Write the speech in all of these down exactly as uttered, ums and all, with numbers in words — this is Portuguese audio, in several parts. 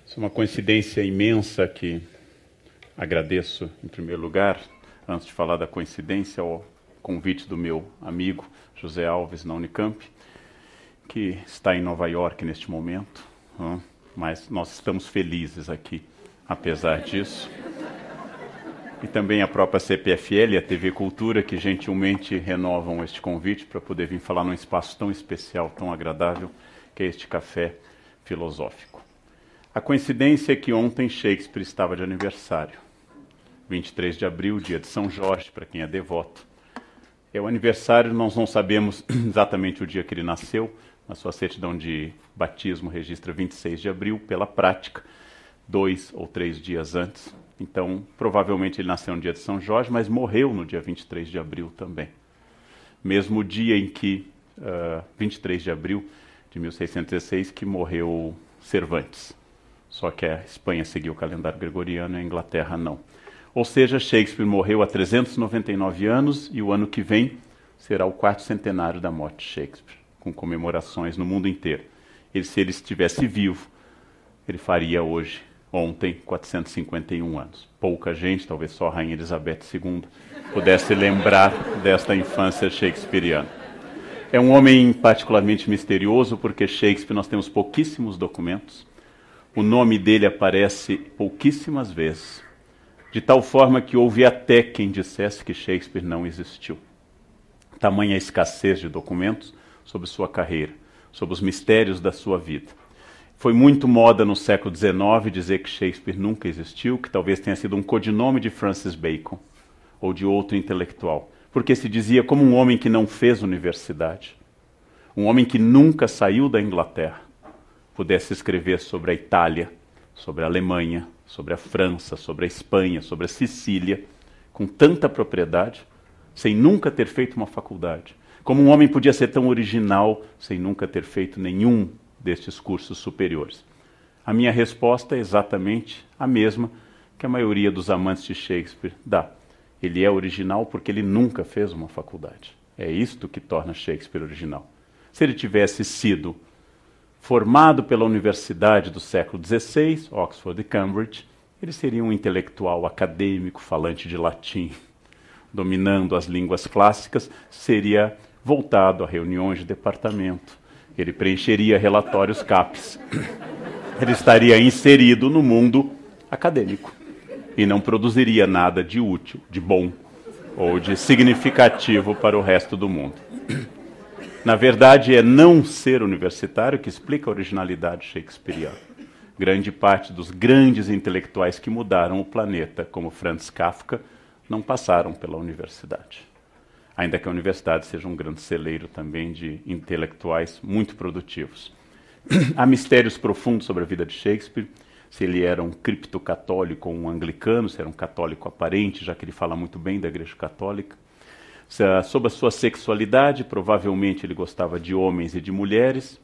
Isso é uma coincidência imensa que agradeço, em primeiro lugar, antes de falar da coincidência, ao convite do meu amigo José Alves, na Unicamp, que está em Nova York neste momento, hein? Mas nós estamos felizes aqui, apesar disso. E também a própria C P F L e a T V Cultura, que gentilmente renovam este convite para poder vir falar num espaço tão especial, tão agradável, que é este café filosófico. A coincidência é que ontem Shakespeare estava de aniversário. vinte e três de abril, dia de São Jorge, para quem é devoto. É o aniversário, nós não sabemos exatamente o dia que ele nasceu, na sua certidão de batismo registra vinte e seis de abril, pela prática, dois ou três dias antes. Então, provavelmente ele nasceu no dia de São Jorge, mas morreu no dia vinte e três de abril também. Mesmo dia em que, uh, vinte e três de abril de mil seiscentos e dezesseis, que morreu Cervantes. Só que a Espanha seguiu o calendário gregoriano e a Inglaterra não. Ou seja, Shakespeare morreu há trezentos e noventa e nove anos e o ano que vem será o quarto centenário da morte de Shakespeare, com comemorações no mundo inteiro. Ele, se ele estivesse vivo, ele faria hoje, ontem, quatrocentos e cinquenta e um anos. Pouca gente, talvez só a Rainha Elizabeth segunda, pudesse lembrar desta infância shakespeariana. É um homem particularmente misterioso, porque Shakespeare nós temos pouquíssimos documentos. O nome dele aparece pouquíssimas vezes, de tal forma que houve até quem dissesse que Shakespeare não existiu. Tamanha escassez de documentos sobre sua carreira, sobre os mistérios da sua vida. Foi muito moda no século dezenove dizer que Shakespeare nunca existiu, que talvez tenha sido um codinome de Francis Bacon ou de outro intelectual, porque se dizia como um homem que não fez universidade, um homem que nunca saiu da Inglaterra, pudesse escrever sobre a Itália, sobre a Alemanha, sobre a França, sobre a Espanha, sobre a Sicília, com tanta propriedade, sem nunca ter feito uma faculdade. Como um homem podia ser tão original sem nunca ter feito nenhum destes cursos superiores? A minha resposta é exatamente a mesma que a maioria dos amantes de Shakespeare dá. Ele é original porque ele nunca fez uma faculdade. É isto que torna Shakespeare original. Se ele tivesse sido formado pela Universidade do século dezesseis, Oxford e Cambridge, ele seria um intelectual acadêmico, falante de latim, dominando as línguas clássicas, seria voltado a reuniões de departamento. Ele preencheria relatórios CAPES. Ele estaria inserido no mundo acadêmico e não produziria nada de útil, de bom ou de significativo para o resto do mundo. Na verdade, é não ser universitário que explica a originalidade shakespeariana. Grande parte dos grandes intelectuais que mudaram o planeta, como Franz Kafka, não passaram pela universidade. Ainda que a universidade seja um grande celeiro também de intelectuais muito produtivos. Há mistérios profundos sobre a vida de Shakespeare, se ele era um criptocatólico ou um anglicano, se era um católico aparente, já que ele fala muito bem da Igreja Católica. Sobre a sua sexualidade, provavelmente ele gostava de homens e de mulheres,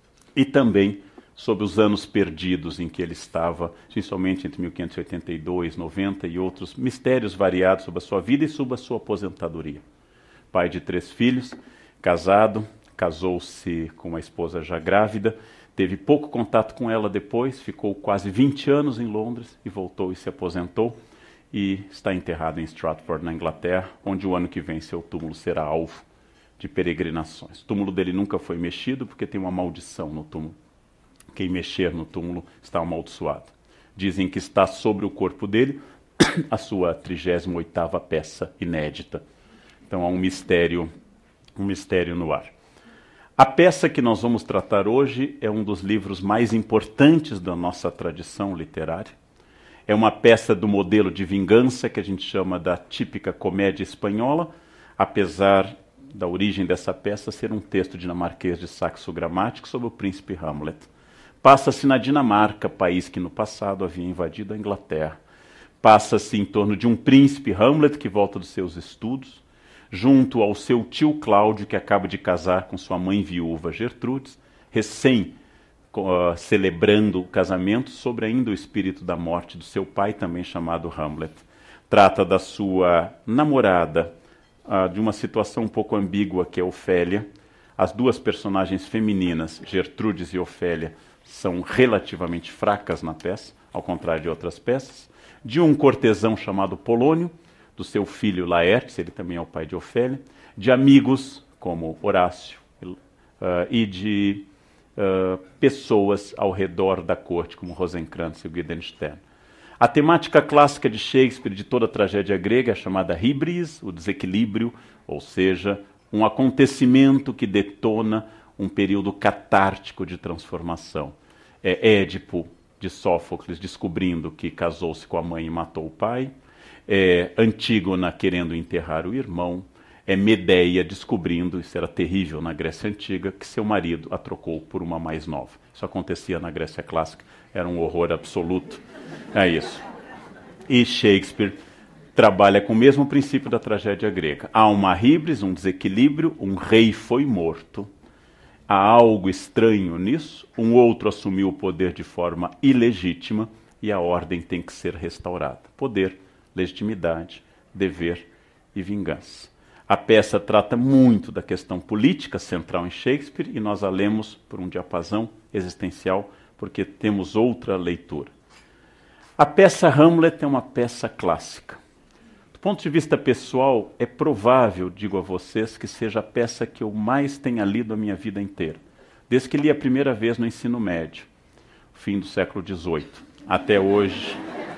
e também sobre os anos perdidos em que ele estava, principalmente entre mil quinhentos e oitenta e dois, noventa e outros mistérios variados sobre a sua vida e sobre a sua aposentadoria. Pai de três filhos, casado, casou-se com uma esposa já grávida, teve pouco contato com ela depois, ficou quase vinte anos em Londres e voltou e se aposentou. E está enterrado em Stratford, na Inglaterra, onde o ano que vem seu túmulo será alvo de peregrinações. O túmulo dele nunca foi mexido porque tem uma maldição no túmulo. Quem mexer no túmulo está amaldiçoado. Dizem que está sobre o corpo dele a sua trigésima oitava peça inédita. Então há um mistério, um mistério no ar. A peça que nós vamos tratar hoje é um dos livros mais importantes da nossa tradição literária. É uma peça do modelo de vingança que a gente chama da típica comédia espanhola, apesar da origem dessa peça ser um texto dinamarquês de Saxo Grammatic sobre o príncipe Hamlet. Passa-se na Dinamarca, país que no passado havia invadido a Inglaterra. Passa-se em torno de um príncipe Hamlet que volta dos seus estudos, junto ao seu tio Cláudio, que acaba de casar com sua mãe viúva Gertrudes, recém Uh, celebrando o casamento, sobre ainda o espírito da morte do seu pai, também chamado Hamlet. Trata da sua namorada, uh, de uma situação um pouco ambígua, que é Ofélia. As duas personagens femininas, Gertrudes e Ofélia, são relativamente fracas na peça, ao contrário de outras peças, de um cortesão chamado Polônio, do seu filho Laertes, ele também é o pai de Ofélia, de amigos como Horácio uh, e de uh, pessoas ao redor da corte, como Rosencrantz e Guildenstern. A temática clássica de Shakespeare, de toda a tragédia grega, é chamada hybris, o desequilíbrio, ou seja, um acontecimento que detona um período catártico de transformação. É Édipo, de Sófocles, descobrindo que casou-se com a mãe e matou o pai. É Antígona querendo enterrar o irmão. É Medeia descobrindo, isso era terrível na Grécia Antiga, que seu marido a trocou por uma mais nova. Isso acontecia na Grécia Clássica, era um horror absoluto. É isso. E Shakespeare trabalha com o mesmo princípio da tragédia grega. Há uma híbris, um desequilíbrio, um rei foi morto. Há algo estranho nisso, um outro assumiu o poder de forma ilegítima e a ordem tem que ser restaurada. Poder, legitimidade, dever e vingança. A peça trata muito da questão política central em Shakespeare e nós a lemos por um diapasão existencial porque temos outra leitura. A peça Hamlet é uma peça clássica. Do ponto de vista pessoal, é provável, digo a vocês, que seja a peça que eu mais tenha lido a minha vida inteira. Desde que li a primeira vez no ensino médio, fim do século dezoito, até hoje.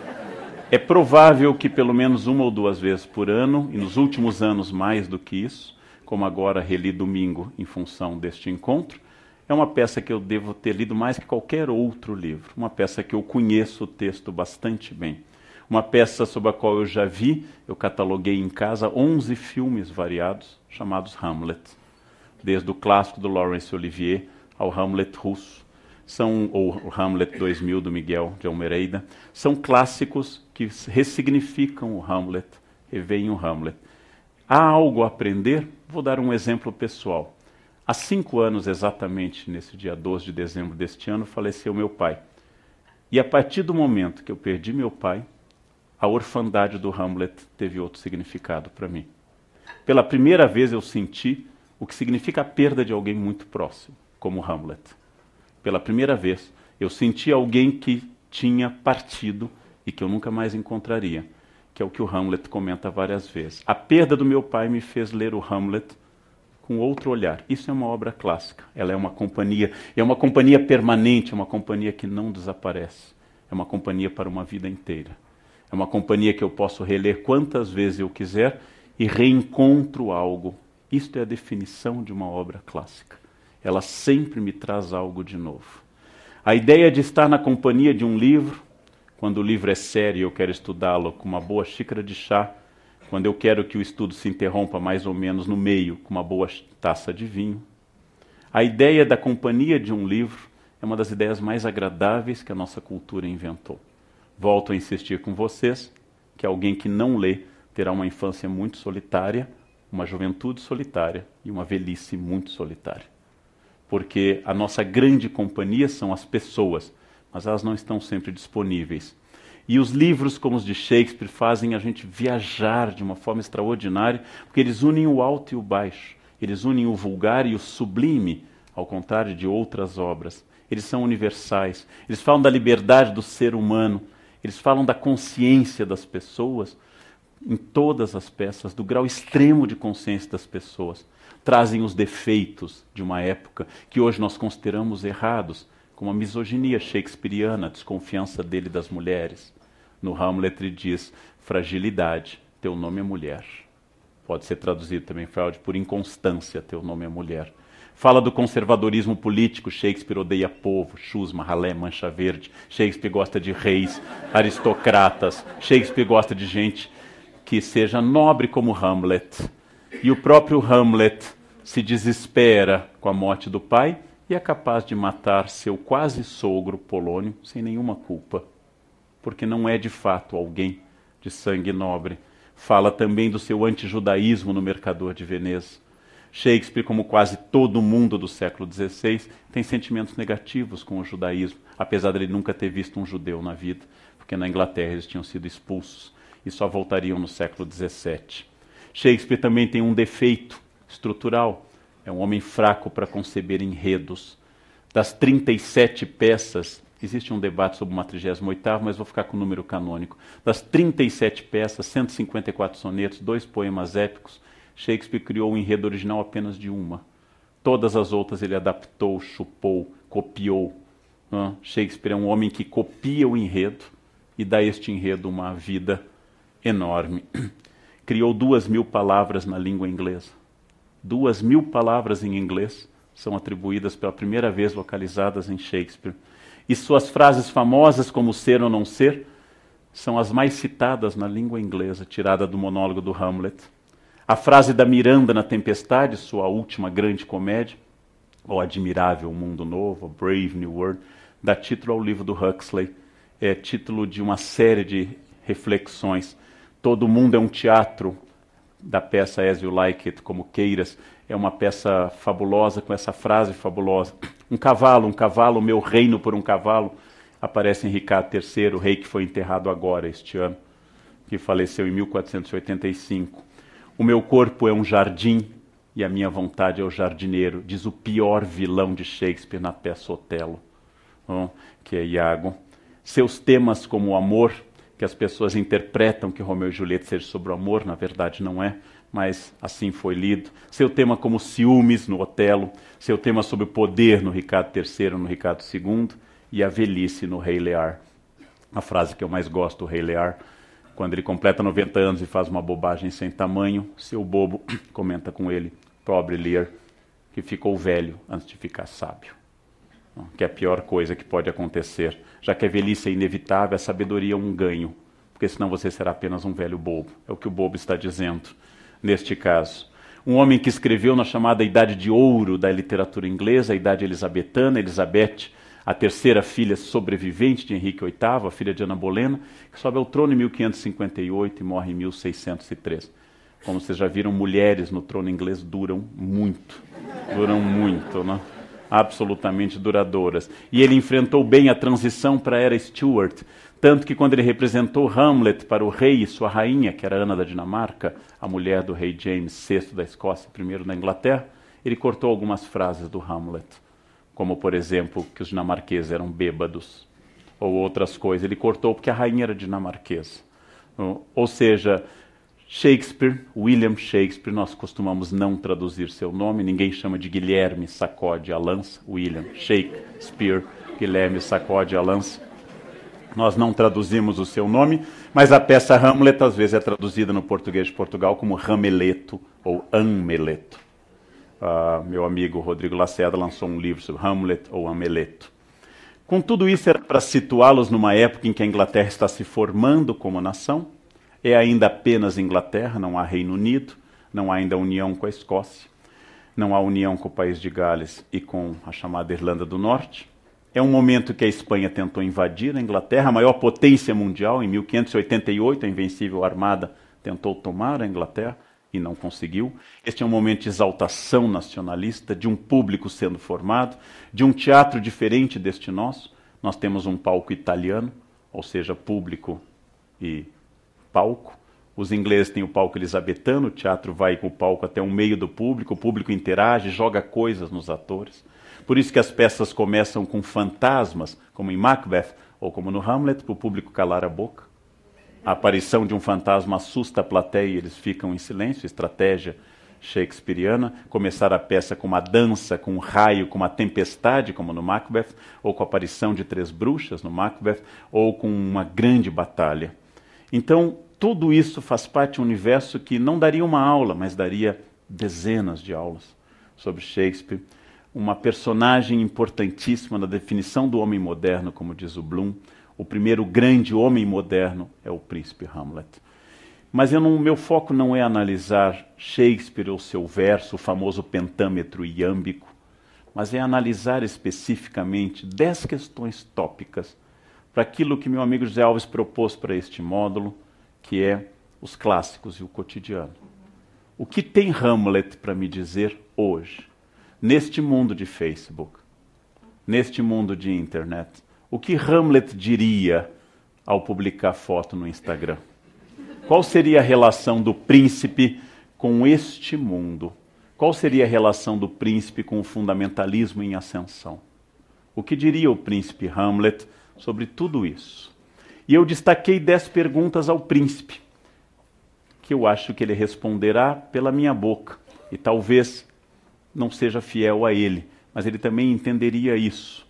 É provável que pelo menos uma ou duas vezes por ano, e nos últimos anos mais do que isso, como agora reli domingo em função deste encontro, é uma peça que eu devo ter lido mais que qualquer outro livro. Uma peça que eu conheço o texto bastante bem. Uma peça sobre a qual eu já vi, eu cataloguei em casa onze filmes variados, chamados Hamlet. Desde o clássico do Laurence Olivier ao Hamlet russo. São, ou o Hamlet dois mil, do Miguel de Almeida. São clássicos que ressignificam o Hamlet, reveem o Hamlet. Há algo a aprender? Vou dar um exemplo pessoal. Há cinco anos, exatamente, nesse dia doze de dezembro deste ano, faleceu meu pai. E a partir do momento que eu perdi meu pai, a orfandade do Hamlet teve outro significado para mim. Pela primeira vez eu senti o que significa a perda de alguém muito próximo, como Hamlet. Pela primeira vez eu senti alguém que tinha partido e que eu nunca mais encontraria, que é o que o Hamlet comenta várias vezes. A perda do meu pai me fez ler o Hamlet com outro olhar. Isso é uma obra clássica. Ela é uma companhia, é uma companhia permanente, é uma companhia que não desaparece. É uma companhia para uma vida inteira. É uma companhia que eu posso reler quantas vezes eu quiser e reencontro algo. Isto é a definição de uma obra clássica. Ela sempre me traz algo de novo. A ideia de estar na companhia de um livro, quando o livro é sério e eu quero estudá-lo com uma boa xícara de chá, quando eu quero que o estudo se interrompa mais ou menos no meio, com uma boa taça de vinho. A ideia da companhia de um livro é uma das ideias mais agradáveis que a nossa cultura inventou. Volto a insistir com vocês que alguém que não lê terá uma infância muito solitária, uma juventude solitária e uma velhice muito solitária. Porque a nossa grande companhia são as pessoas, mas elas não estão sempre disponíveis. E os livros como os de Shakespeare fazem a gente viajar de uma forma extraordinária, porque eles unem o alto e o baixo, eles unem o vulgar e o sublime, ao contrário de outras obras. Eles são universais, eles falam da liberdade do ser humano, eles falam da consciência das pessoas, em todas as peças, do grau extremo de consciência das pessoas. Trazem os defeitos de uma época que hoje nós consideramos errados, como a misoginia shakespeariana, a desconfiança dele das mulheres. No Hamlet ele diz, fragilidade, teu nome é mulher. Pode ser traduzido também, fraude, por inconstância, teu nome é mulher. Fala do conservadorismo político, Shakespeare odeia povo, chusma, ralé, mancha verde. Shakespeare gosta de reis, aristocratas. Shakespeare gosta de gente que seja nobre como Hamlet. E o próprio Hamlet se desespera com a morte do pai e é capaz de matar seu quase sogro Polônio sem nenhuma culpa, porque não é de fato alguém de sangue nobre. Fala também do seu antijudaísmo no Mercador de Veneza. Shakespeare, como quase todo mundo do século dezesseis, tem sentimentos negativos com o judaísmo, apesar de ele nunca ter visto um judeu na vida, porque na Inglaterra eles tinham sido expulsos e só voltariam no século dezessete. Shakespeare também tem um defeito estrutural. É um homem fraco para conceber enredos. Das trinta e sete peças, existe um debate sobre uma trigésima oitava, mas vou ficar com o número canônico. Das trinta e sete peças, cento e cinquenta e quatro sonetos, dois poemas épicos, Shakespeare criou o enredo original apenas de uma. Todas as outras ele adaptou, chupou, copiou. Né? Shakespeare é um homem que copia o enredo e dá a este enredo uma vida enorme. Criou duas mil palavras na língua inglesa. Duas mil palavras em inglês são atribuídas pela primeira vez localizadas em Shakespeare. E suas frases famosas, como ser ou não ser, são as mais citadas na língua inglesa, tirada do monólogo do Hamlet. A frase da Miranda na Tempestade, sua última grande comédia, O Admirável Mundo Novo, Brave New World, dá título ao livro do Huxley. É título de uma série de reflexões. Todo mundo é um teatro, da peça As You Like It, como queiras. É uma peça fabulosa, com essa frase fabulosa. Um cavalo, um cavalo, meu reino por um cavalo. Aparece em Ricardo terceiro, o rei que foi enterrado agora, este ano, que faleceu em mil quatrocentos e oitenta e cinco. O meu corpo é um jardim e a minha vontade é o jardineiro, diz o pior vilão de Shakespeare na peça Otelo, oh, que é Iago. Seus temas como o amor, que as pessoas interpretam que Romeu e Julieta seja sobre o amor, na verdade não é, mas assim foi lido. Seu tema como ciúmes no Otelo, seu tema sobre o poder no Ricardo terceiro, no Ricardo segundo, e a velhice no Rei Lear. A frase que eu mais gosto do Rei Lear, quando ele completa noventa anos e faz uma bobagem sem tamanho, seu bobo comenta com ele, pobre Lear, que ficou velho antes de ficar sábio. Que é a pior coisa que pode acontecer. Já que a velhice é inevitável, a sabedoria é um ganho, porque senão você será apenas um velho bobo. É o que o bobo está dizendo neste caso. Um homem que escreveu na chamada Idade de Ouro da literatura inglesa, a Idade Elizabetana, Elizabeth, a terceira filha sobrevivente de Henrique oitavo, a filha de Ana Bolena, que sobe ao trono em mil quinhentos e cinquenta e oito e morre em mil seiscentos e três. Como vocês já viram, mulheres no trono inglês duram muito, duram muito, né? Absolutamente duradouras. E ele enfrentou bem a transição para a era Stuart, tanto que quando ele representou Hamlet para o rei e sua rainha, que era Ana da Dinamarca, a mulher do rei James sexto da Escócia, primeiro da Inglaterra, ele cortou algumas frases do Hamlet, como, por exemplo, que os dinamarqueses eram bêbados, ou outras coisas. Ele cortou porque a rainha era dinamarquesa. Ou seja, Shakespeare, William Shakespeare, nós costumamos não traduzir seu nome, ninguém chama de Guilherme Sacode a Lança, William Shakespeare, Guilherme Sacode a Lança. Nós não traduzimos o seu nome, mas a peça Hamlet às vezes é traduzida no português de Portugal como Rameleto ou Ameleto. Uh, meu amigo Rodrigo Lacerda lançou um livro sobre Hamlet ou Ameleto. Com tudo isso era para situá-los numa época em que a Inglaterra está se formando como nação. É ainda apenas Inglaterra, não há Reino Unido, não há ainda união com a Escócia, não há união com o país de Gales e com a chamada Irlanda do Norte. É um momento que a Espanha tentou invadir a Inglaterra, a maior potência mundial. Em mil quinhentos e oitenta e oito, a Invencível Armada tentou tomar a Inglaterra e não conseguiu. Este é um momento de exaltação nacionalista, de um público sendo formado, de um teatro diferente deste nosso. Nós temos um palco italiano, ou seja, público e palco. Os ingleses têm o palco elizabetano, o teatro vai com o palco até o meio do público, o público interage, joga coisas nos atores. Por isso que as peças começam com fantasmas, como em Macbeth, ou como no Hamlet, para o público calar a boca. A aparição de um fantasma assusta a plateia e eles ficam em silêncio, estratégia shakespeariana. Começar a peça com uma dança, com um raio, com uma tempestade, como no Macbeth, ou com a aparição de três bruxas no Macbeth, ou com uma grande batalha. Então, tudo isso faz parte de um universo que não daria uma aula, mas daria dezenas de aulas sobre Shakespeare. Uma personagem importantíssima na definição do homem moderno, como diz o Bloom. O primeiro grande homem moderno é o príncipe Hamlet. Mas eu não, meu foco não é analisar Shakespeare ou seu verso, o famoso pentâmetro iâmbico, mas é analisar especificamente dez questões tópicas para aquilo que meu amigo José Alves propôs para este módulo, que é os clássicos e o cotidiano. O que tem Hamlet para me dizer hoje, neste mundo de Facebook, neste mundo de internet? O que Hamlet diria ao publicar foto no Instagram? Qual seria a relação do príncipe com este mundo? Qual seria a relação do príncipe com o fundamentalismo em ascensão? O que diria o príncipe Hamlet sobre tudo isso? E eu destaquei dez perguntas ao príncipe, que eu acho que ele responderá pela minha boca. E talvez não seja fiel a ele, mas ele também entenderia isso.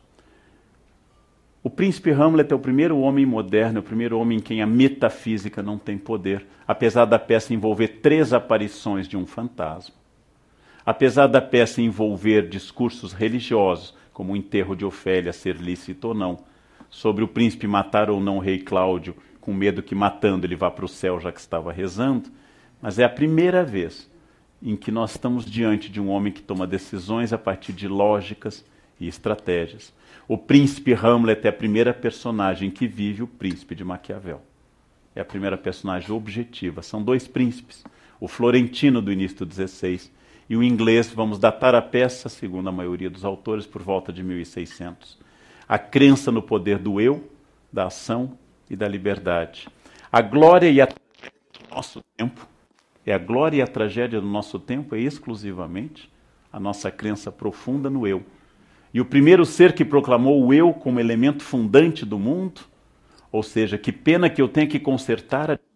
O príncipe Hamlet é o primeiro homem moderno, é o primeiro homem em quem a metafísica não tem poder, apesar da peça envolver três aparições de um fantasma. Apesar da peça envolver discursos religiosos, como o enterro de Ofélia ser lícito ou não, sobre o príncipe matar ou não o rei Cláudio, com medo que matando ele vá para o céu já que estava rezando, mas é a primeira vez em que nós estamos diante de um homem que toma decisões a partir de lógicas e estratégias. O príncipe Hamlet é a primeira personagem que vive o príncipe de Maquiavel. É a primeira personagem objetiva. São dois príncipes, o florentino do início do dezesseis e o inglês. Vamos datar a peça, segundo a maioria dos autores, por volta de mil e seiscentos. A crença no poder do eu, da ação e da liberdade. A glória e a tragédia do nosso tempo, é a glória e a tragédia do nosso tempo é exclusivamente a nossa crença profunda no eu. E o primeiro ser que proclamou o eu como elemento fundante do mundo, ou seja, que pena que eu tenha que consertar a...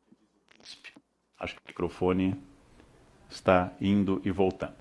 Acho que o microfone está indo e voltando.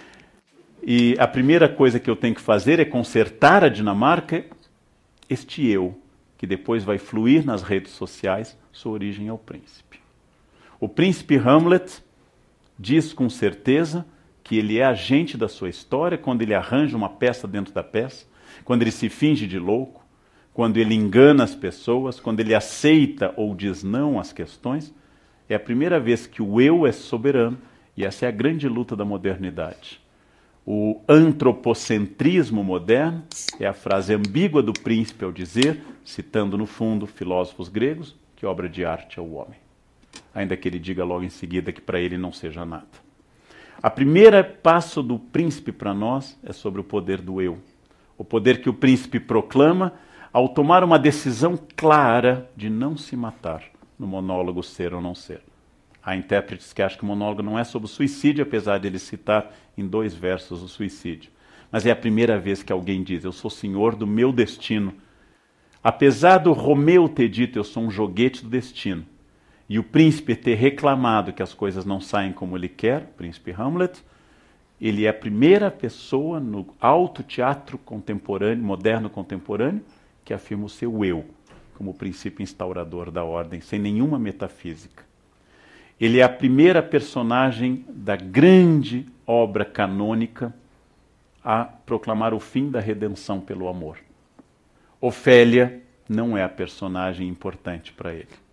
E a primeira coisa que eu tenho que fazer é consertar a Dinamarca, este eu, que depois vai fluir nas redes sociais, sua origem é o príncipe. O príncipe Hamlet diz com certeza que ele é agente da sua história quando ele arranja uma peça dentro da peça, quando ele se finge de louco, quando ele engana as pessoas, quando ele aceita ou diz não às questões. É a primeira vez que o eu é soberano, e essa é a grande luta da modernidade. O antropocentrismo moderno é a frase ambígua do príncipe ao dizer, citando no fundo filósofos gregos, que obra de arte é o homem. Ainda que ele diga logo em seguida que para ele não seja nada. A primeira passo do príncipe para nós é sobre o poder do eu. O poder que o príncipe proclama ao tomar uma decisão clara de não se matar no monólogo Ser ou Não Ser. Há intérpretes que acham que o monólogo não é sobre o suicídio, apesar de ele citar em dois versos o suicídio. Mas é a primeira vez que alguém diz, eu sou senhor do meu destino. Apesar do Romeu ter dito, eu sou um joguete do destino, e o príncipe ter reclamado que as coisas não saem como ele quer, o príncipe Hamlet, ele é a primeira pessoa no alto teatro contemporâneo, moderno contemporâneo, que afirma o seu eu, como o princípio instaurador da ordem, sem nenhuma metafísica. Ele é a primeira personagem da grande obra canônica a proclamar o fim da redenção pelo amor. Ofélia não é a personagem importante para ele.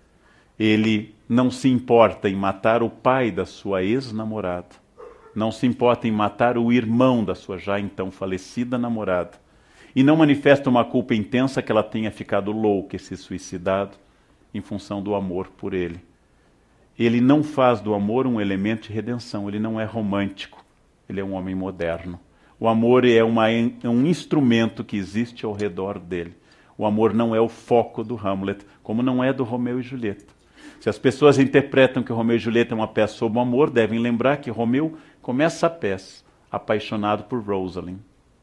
Ele não se importa em matar o pai da sua ex-namorada, não se importa em matar o irmão da sua já então falecida namorada, e não manifesta uma culpa intensa que ela tenha ficado louca e se suicidado em função do amor por ele. Ele não faz do amor um elemento de redenção, ele não é romântico, ele é um homem moderno. O amor é, uma, é um instrumento que existe ao redor dele. O amor não é o foco do Hamlet, como não é do Romeu e Julieta. Se as pessoas interpretam que Romeu e Julieta é uma peça sobre o amor, devem lembrar que Romeu começa a peça apaixonado por Rosalind.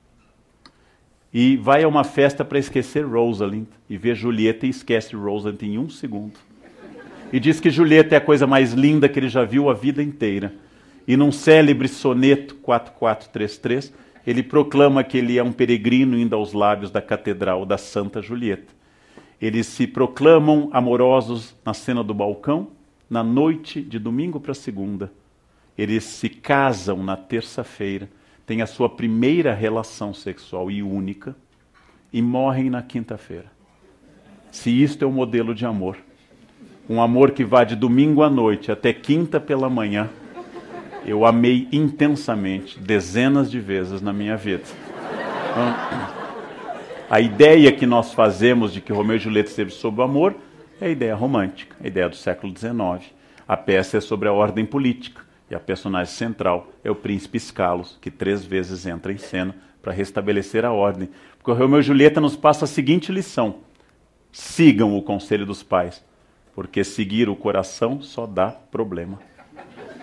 E vai a uma festa para esquecer Rosalind, e vê Julieta e esquece Rosalind em um segundo. E diz que Julieta é a coisa mais linda que ele já viu a vida inteira. E num célebre soneto quatro quatro três três, ele proclama que ele é um peregrino indo aos lábios da catedral da Santa Julieta. Eles se proclamam amorosos na cena do balcão, na noite de domingo para segunda. Eles se casam na terça-feira, têm a sua primeira relação sexual e única, e morrem na quinta-feira. Se isto é o modelo de amor, um amor que vai de domingo à noite até quinta pela manhã, eu amei intensamente, dezenas de vezes na minha vida. Então, a ideia que nós fazemos de que Romeu e Julieta esteve sobre o amor é a ideia romântica, a ideia do século dezenove. A peça é sobre a ordem política, e a personagem central é o príncipe Escalos, que três vezes entra em cena para restabelecer a ordem. Porque o Romeu e Julieta nos passa a seguinte lição: sigam o conselho dos pais, porque seguir o coração só dá problema.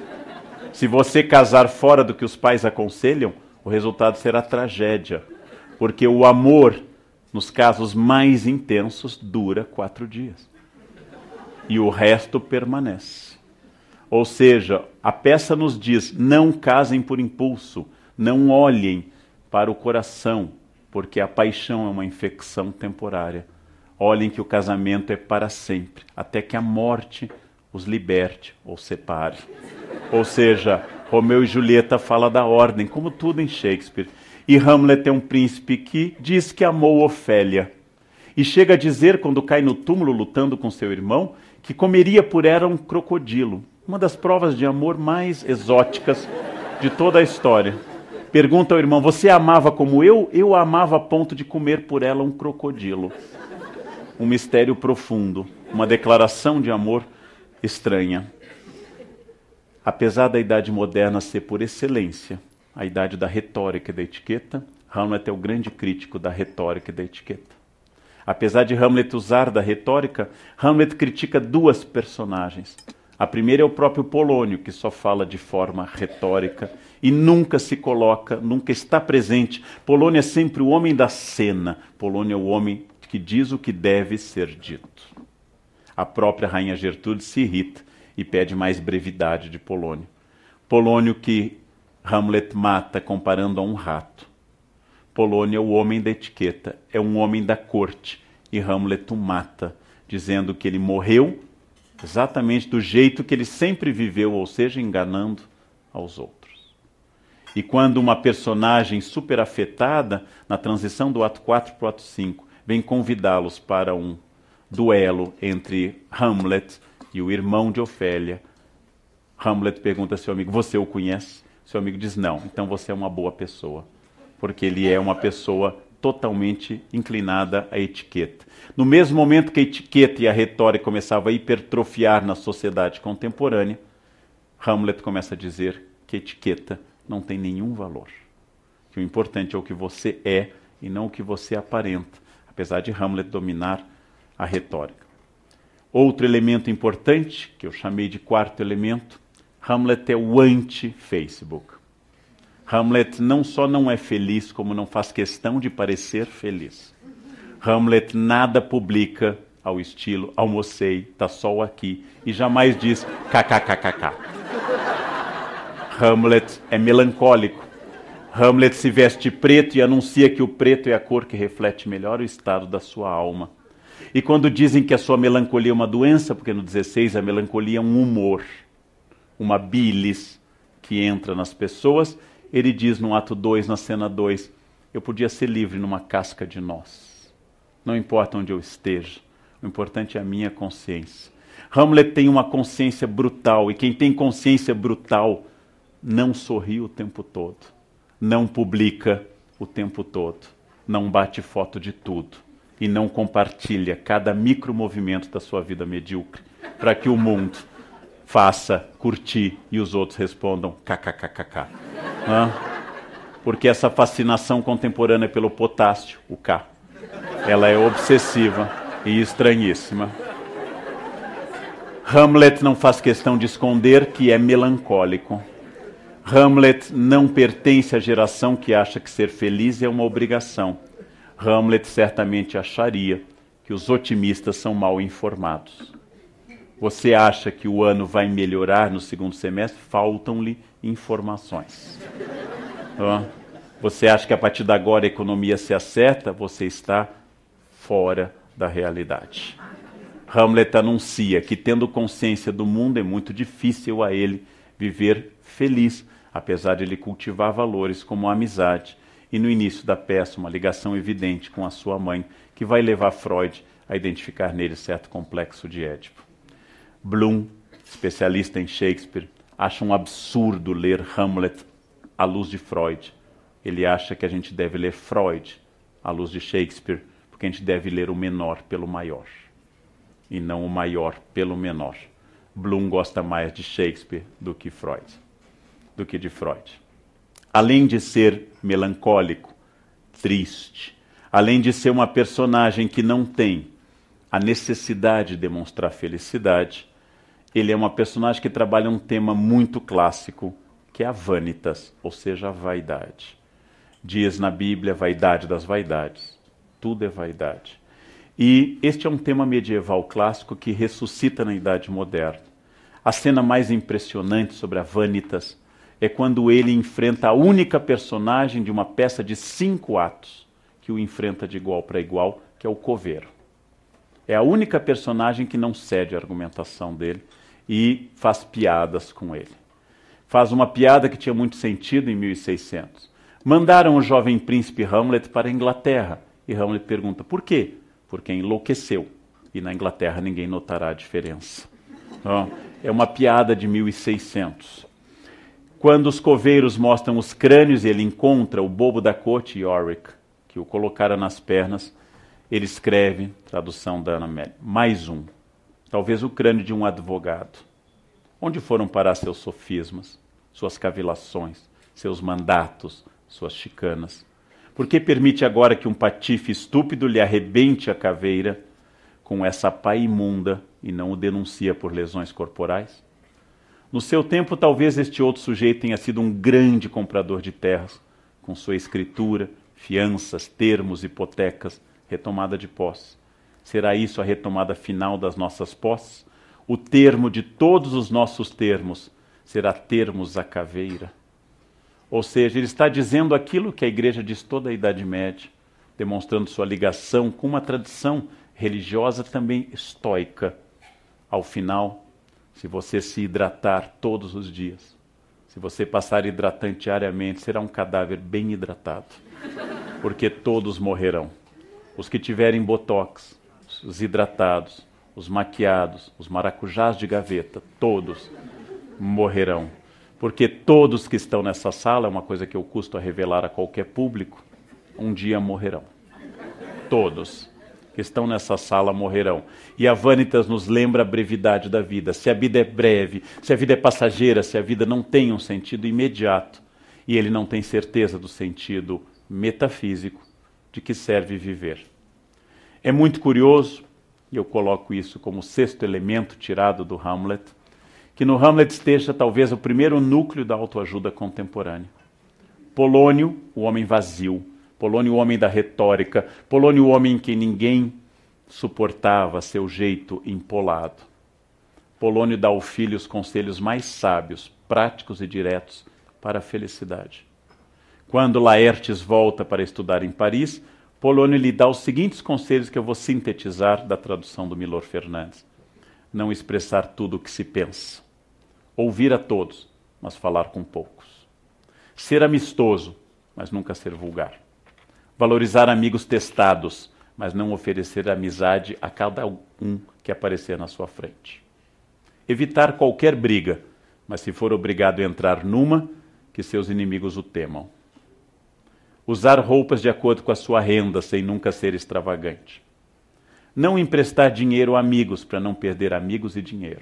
Se você casar fora do que os pais aconselham, o resultado será tragédia. Porque o amor, nos casos mais intensos, dura quatro dias. E o resto permanece. Ou seja, a peça nos diz, não casem por impulso, não olhem para o coração, porque a paixão é uma infecção temporária. Olhem que o casamento é para sempre, até que a morte os liberte ou separe. Ou seja, Romeu e Julieta fala da ordem, como tudo em Shakespeare. E Hamlet é um príncipe que diz que amou Ofélia. E chega a dizer, quando cai no túmulo lutando com seu irmão, que comeria por ela um crocodilo. Uma das provas de amor mais exóticas de toda a história. Pergunta ao irmão, você a amava como eu? Eu a amava a ponto de comer por ela um crocodilo. Um mistério profundo, uma declaração de amor estranha. Apesar da idade moderna ser por excelência a idade da retórica e da etiqueta, Hamlet é o grande crítico da retórica e da etiqueta. Apesar de Hamlet usar da retórica, Hamlet critica duas personagens. A primeira é o próprio Polônio, que só fala de forma retórica e nunca se coloca, nunca está presente. Polônio é sempre o homem da cena. Polônio é o homem que diz o que deve ser dito. A própria rainha Gertrude se irrita e pede mais brevidade de Polônio. Polônio que Hamlet mata comparando a um rato. Polônio é o homem da etiqueta, é um homem da corte, e Hamlet o mata, dizendo que ele morreu exatamente do jeito que ele sempre viveu, ou seja, enganando aos outros. E quando uma personagem super afetada, na transição do ato quatro para o ato cinco, vem convidá-los para um duelo entre Hamlet e o irmão de Ofélia, Hamlet pergunta ao seu amigo, você o conhece? Seu amigo diz, não, então você é uma boa pessoa. Porque ele é uma pessoa totalmente inclinada à etiqueta. No mesmo momento que a etiqueta e a retórica começavam a hipertrofiar na sociedade contemporânea, Hamlet começa a dizer que a etiqueta não tem nenhum valor. Que o importante é o que você é e não o que você aparenta, apesar de Hamlet dominar a retórica. Outro elemento importante, que eu chamei de quarto elemento, Hamlet é o anti-Facebook. Hamlet não só não é feliz, como não faz questão de parecer feliz. Hamlet nada publica ao estilo almocei, tá sol aqui, e jamais diz kkkk. Hamlet é melancólico. Hamlet se veste preto e anuncia que o preto é a cor que reflete melhor o estado da sua alma. E quando dizem que a sua melancolia é uma doença, porque no dezesseis a melancolia é um humor, uma bilis que entra nas pessoas, ele diz no ato dois, na cena dois, eu podia ser livre numa casca de nós. Não importa onde eu esteja, o importante é a minha consciência. Hamlet tem uma consciência brutal, e quem tem consciência brutal não sorri o tempo todo, não publica o tempo todo, não bate foto de tudo, e não compartilha cada micromovimento da sua vida medíocre, para que o mundo faça, curtir, e os outros respondam kkkk. Hã? Porque essa fascinação contemporânea pelo potássio, o K, ela é obsessiva e estranhíssima. Hamlet não faz questão de esconder que é melancólico. Hamlet não pertence à geração que acha que ser feliz é uma obrigação. Hamlet certamente acharia que os otimistas são mal informados. Você acha que o ano vai melhorar no segundo semestre? Faltam-lhe informações. Você acha que a partir de agora a economia se acerta? Você está fora da realidade. Hamlet anuncia que, tendo consciência do mundo, é muito difícil a ele viver feliz, apesar de ele cultivar valores como a amizade. E no início da peça, uma ligação evidente com a sua mãe, que vai levar Freud a identificar nele certo complexo de Édipo. Bloom, especialista em Shakespeare, acha um absurdo ler Hamlet à luz de Freud. Ele acha que a gente deve ler Freud à luz de Shakespeare, porque a gente deve ler o menor pelo maior, e não o maior pelo menor. Bloom gosta mais de Shakespeare do que Freud, do que de Freud. Além de ser melancólico, triste, além de ser uma personagem que não tem a necessidade de demonstrar felicidade, ele é uma personagem que trabalha um tema muito clássico, que é a vanitas, ou seja, a vaidade. diz na Bíblia, vaidade das vaidades. Tudo é vaidade. E este é um tema medieval clássico que ressuscita na Idade Moderna. A cena mais impressionante sobre a Vanitas é quando ele enfrenta a única personagem de uma peça de cinco atos que o enfrenta de igual para igual, que é o coveiro. É a única personagem que não cede à argumentação dele e faz piadas com ele. Faz uma piada que tinha muito sentido em mil e seiscentos. Mandaram o jovem príncipe Hamlet para a Inglaterra. E Hamlet pergunta, por quê? Porque enlouqueceu. E na Inglaterra ninguém notará a diferença. Então, é uma piada de mil e seiscentos. Quando os coveiros mostram os crânios e ele encontra o bobo da corte, Yorick, que o colocara nas pernas, ele escreve, tradução da Ana Amélia, mais um, talvez o crânio de um advogado. Onde foram parar seus sofismas, suas cavilações, seus mandatos, suas chicanas? Por que permite agora que um patife estúpido lhe arrebente a caveira com essa pá imunda e não o denuncia por lesões corporais? No seu tempo, talvez este outro sujeito tenha sido um grande comprador de terras, com sua escritura, fianças, termos, hipotecas, retomada de posse. Será isso a retomada final das nossas posses? O termo de todos os nossos termos será termos a caveira. Ou seja, ele está dizendo aquilo que a Igreja diz toda a Idade Média, demonstrando sua ligação com uma tradição religiosa também estoica. Ao final, se você se hidratar todos os dias, se você passar hidratante diariamente, será um cadáver bem hidratado, porque todos morrerão. Os que tiverem botox, os hidratados, os maquiados, os maracujás de gaveta, todos morrerão. Porque todos que estão nessa sala, é uma coisa que eu custo a revelar a qualquer público, um dia morrerão. Todos que estão nessa sala morrerão. E a Vanitas nos lembra a brevidade da vida. Se a vida é breve, se a vida é passageira, se a vida não tem um sentido imediato, e ele não tem certeza do sentido metafísico de que serve viver. É muito curioso, e eu coloco isso como sexto elemento tirado do Hamlet, que no Hamlet esteja talvez o primeiro núcleo da autoajuda contemporânea. Polônio, o homem vazio, Polônio, o homem da retórica, Polônio, o homem em que ninguém suportava seu jeito empolado. Polônio dá ao filho os conselhos mais sábios, práticos e diretos para a felicidade. Quando Laertes volta para estudar em Paris, Polônio lhe dá os seguintes conselhos que eu vou sintetizar da tradução do Milor Fernandes. Não expressar tudo o que se pensa. Ouvir a todos, mas falar com poucos. Ser amistoso, mas nunca ser vulgar. Valorizar amigos testados, mas não oferecer amizade a cada um que aparecer na sua frente. Evitar qualquer briga, mas se for obrigado a entrar numa, que seus inimigos o temam. Usar roupas de acordo com a sua renda, sem nunca ser extravagante. Não emprestar dinheiro a amigos, para não perder amigos e dinheiro.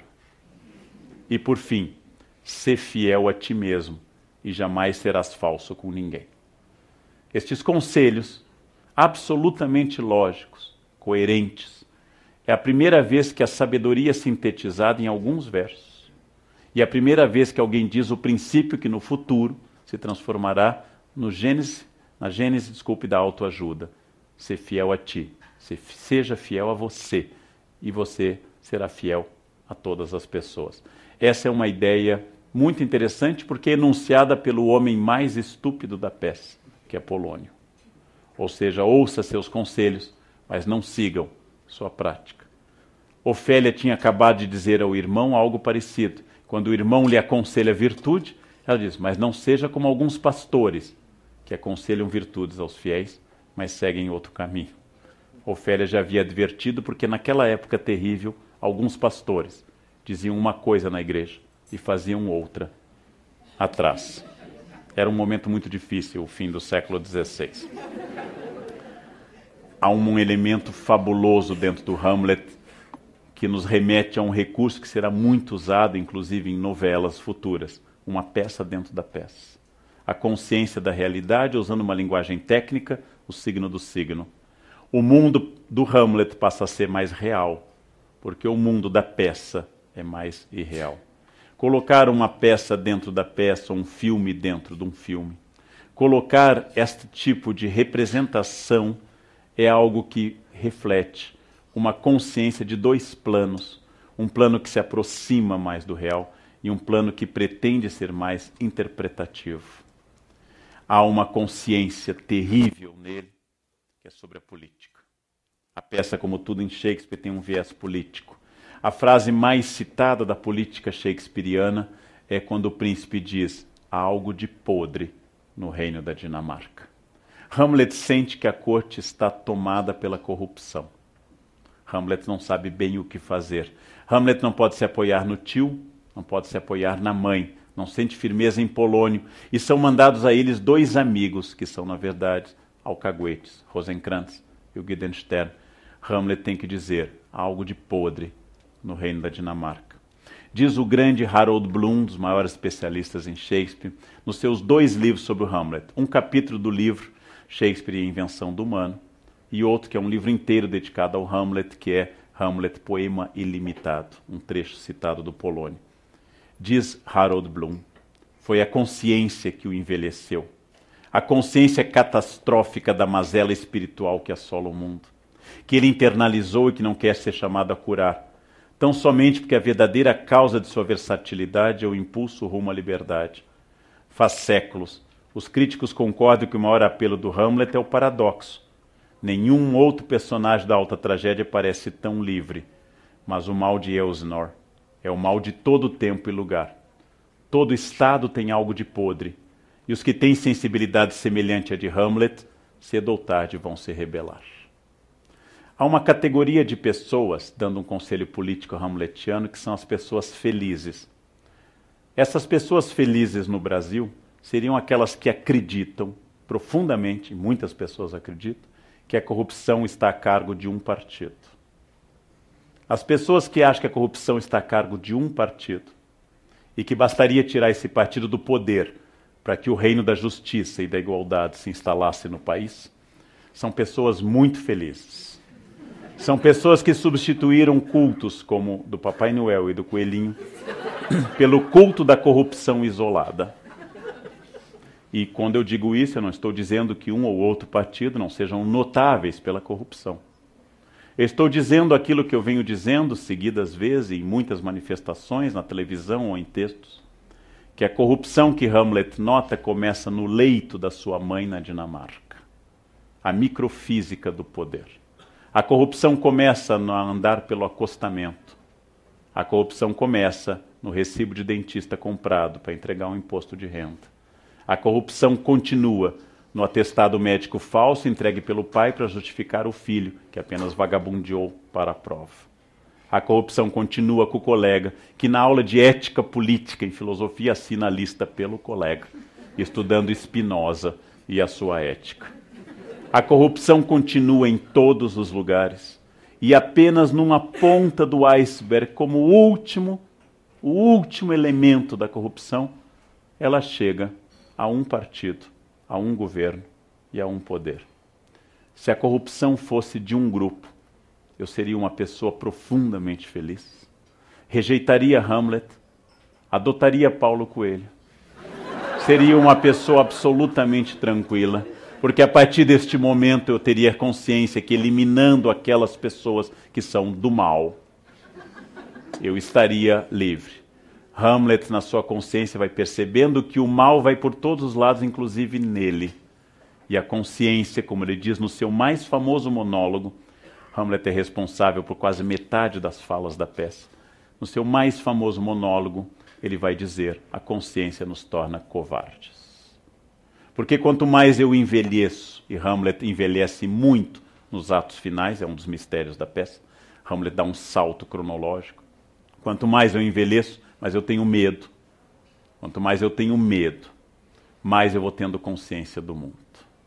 E por fim, ser fiel a ti mesmo, e jamais serás falso com ninguém. Estes conselhos, absolutamente lógicos, coerentes, é a primeira vez que a sabedoria é sintetizada em alguns versos. E é a primeira vez que alguém diz o princípio que no futuro se transformará no Gênesis, na Gênese, desculpe, da autoajuda. Ser fiel a ti, seja fiel a você, e você será fiel a todas as pessoas. Essa é uma ideia muito interessante porque é enunciada pelo homem mais estúpido da peça, que é Polônio. Ou seja, ouça seus conselhos, mas não sigam sua prática. Ofélia tinha acabado de dizer ao irmão algo parecido. Quando o irmão lhe aconselha virtude, ela diz, mas não seja como alguns pastores, que aconselham virtudes aos fiéis, mas seguem outro caminho. Ofélia já havia advertido, porque naquela época terrível, alguns pastores diziam uma coisa na igreja e faziam outra atrás. Era um momento muito difícil, o fim do século dezesseis. Há um elemento fabuloso dentro do Hamlet que nos remete a um recurso que será muito usado, inclusive em novelas futuras. Uma peça dentro da peça. A consciência da realidade, usando uma linguagem técnica, o signo do signo. O mundo do Hamlet passa a ser mais real, porque o mundo da peça é mais irreal. Colocar uma peça dentro da peça, um filme dentro de um filme. Colocar este tipo de representação é algo que reflete uma consciência de dois planos. Um plano que se aproxima mais do real e um plano que pretende ser mais interpretativo. Há uma consciência terrível nele, que é sobre a política. A peça, como tudo em Shakespeare, tem um viés político. A frase mais citada da política shakespeariana é quando o príncipe diz: há algo de podre no reino da Dinamarca. Hamlet sente que a corte está tomada pela corrupção. Hamlet não sabe bem o que fazer. Hamlet não pode se apoiar no tio, não pode se apoiar na mãe, não sente firmeza em Polônio, e são mandados a eles dois amigos, que são, na verdade, alcaguetes, Rosencrantz e o Guildenstern. Hamlet tem que dizer: há algo de podre no reino da Dinamarca. Diz o grande Harold Bloom, dos maiores especialistas em Shakespeare, nos seus dois livros sobre o Hamlet. Um capítulo do livro Shakespeare e a Invenção do Humano, e outro que é um livro inteiro dedicado ao Hamlet, que é Hamlet, Poema Ilimitado, um trecho citado do Polônio. Diz Harold Bloom: foi a consciência que o envelheceu, a consciência catastrófica da mazela espiritual que assola o mundo, que ele internalizou e que não quer ser chamado a curar, tão somente porque a verdadeira causa de sua versatilidade é o impulso rumo à liberdade. Faz séculos, os críticos concordam que o maior apelo do Hamlet é o paradoxo. Nenhum outro personagem da alta tragédia parece tão livre, mas o mal de Elsinore é o mal de todo tempo e lugar. Todo estado tem algo de podre, e os que têm sensibilidade semelhante à de Hamlet, cedo ou tarde vão se rebelar. Há uma categoria de pessoas, dando um conselho político hamletiano, que são as pessoas felizes. Essas pessoas felizes no Brasil seriam aquelas que acreditam profundamente, muitas pessoas acreditam, que a corrupção está a cargo de um partido. As pessoas que acham que a corrupção está a cargo de um partido e que bastaria tirar esse partido do poder para que o reino da justiça e da igualdade se instalasse no país, são pessoas muito felizes. São pessoas que substituíram cultos como do Papai Noel e do Coelhinho pelo culto da corrupção isolada. E quando eu digo isso, eu não estou dizendo que um ou outro partido não sejam notáveis pela corrupção. Eu estou dizendo aquilo que eu venho dizendo seguidas vezes em muitas manifestações, na televisão ou em textos, que a corrupção que Hamlet nota começa no leito da sua mãe na Dinamarca. A microfísica do poder. A corrupção começa a andar pelo acostamento. A corrupção começa no recibo de dentista comprado para entregar um imposto de renda. A corrupção continua no atestado médico falso entregue pelo pai para justificar o filho, que apenas vagabundeou para a prova. A corrupção continua com o colega, que na aula de ética política e filosofia assina a lista pelo colega, estudando Spinoza e a sua ética. A corrupção continua em todos os lugares, e apenas numa ponta do iceberg, como o último, o último elemento da corrupção, ela chega a um partido, a um governo e a um poder. Se a corrupção fosse de um grupo, eu seria uma pessoa profundamente feliz. Rejeitaria Hamlet, adotaria Paulo Coelho. Seria uma pessoa absolutamente tranquila, porque a partir deste momento eu teria consciência que, eliminando aquelas pessoas que são do mal, eu estaria livre. Hamlet, na sua consciência, vai percebendo que o mal vai por todos os lados, inclusive nele. E a consciência, como ele diz no seu mais famoso monólogo, Hamlet é responsável por quase metade das falas da peça. No seu mais famoso monólogo, ele vai dizer: a consciência nos torna covardes. Porque quanto mais eu envelheço, e Hamlet envelhece muito nos atos finais, é um dos mistérios da peça, Hamlet dá um salto cronológico. Quanto mais eu envelheço, mas eu tenho medo. Quanto mais eu tenho medo, mais eu vou tendo consciência do mundo.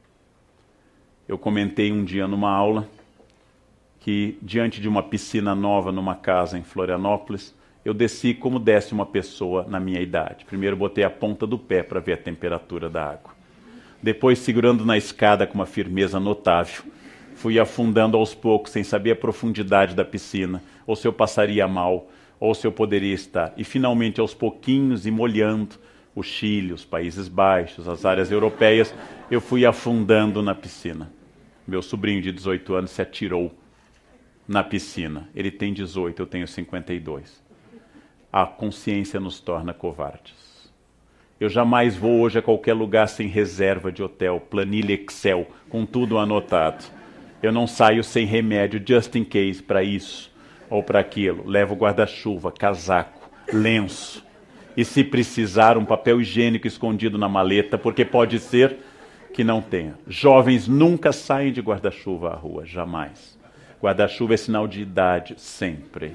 Eu comentei um dia numa aula que, diante de uma piscina nova numa casa em Florianópolis, eu desci como desce uma pessoa na minha idade. Primeiro botei a ponta do pé para ver a temperatura da água. Depois, segurando na escada com uma firmeza notável, fui afundando aos poucos, sem saber a profundidade da piscina, ou se eu passaria mal, ou se eu poderia estar. E finalmente, aos pouquinhos e molhando, o Chile, os Países Baixos, as áreas europeias, eu fui afundando na piscina. Meu sobrinho de dezoito anos se atirou na piscina. Ele tem dezoito, eu tenho cinquenta e dois. A consciência nos torna covardes. Eu jamais vou hoje a qualquer lugar sem reserva de hotel, planilha Excel, com tudo anotado. Eu não saio sem remédio, just in case, para isso ou para aquilo. Levo guarda-chuva, casaco, lenço. E se precisar, um papel higiênico escondido na maleta, porque pode ser que não tenha. Jovens nunca saem de guarda-chuva à rua, jamais. Guarda-chuva é sinal de idade, sempre.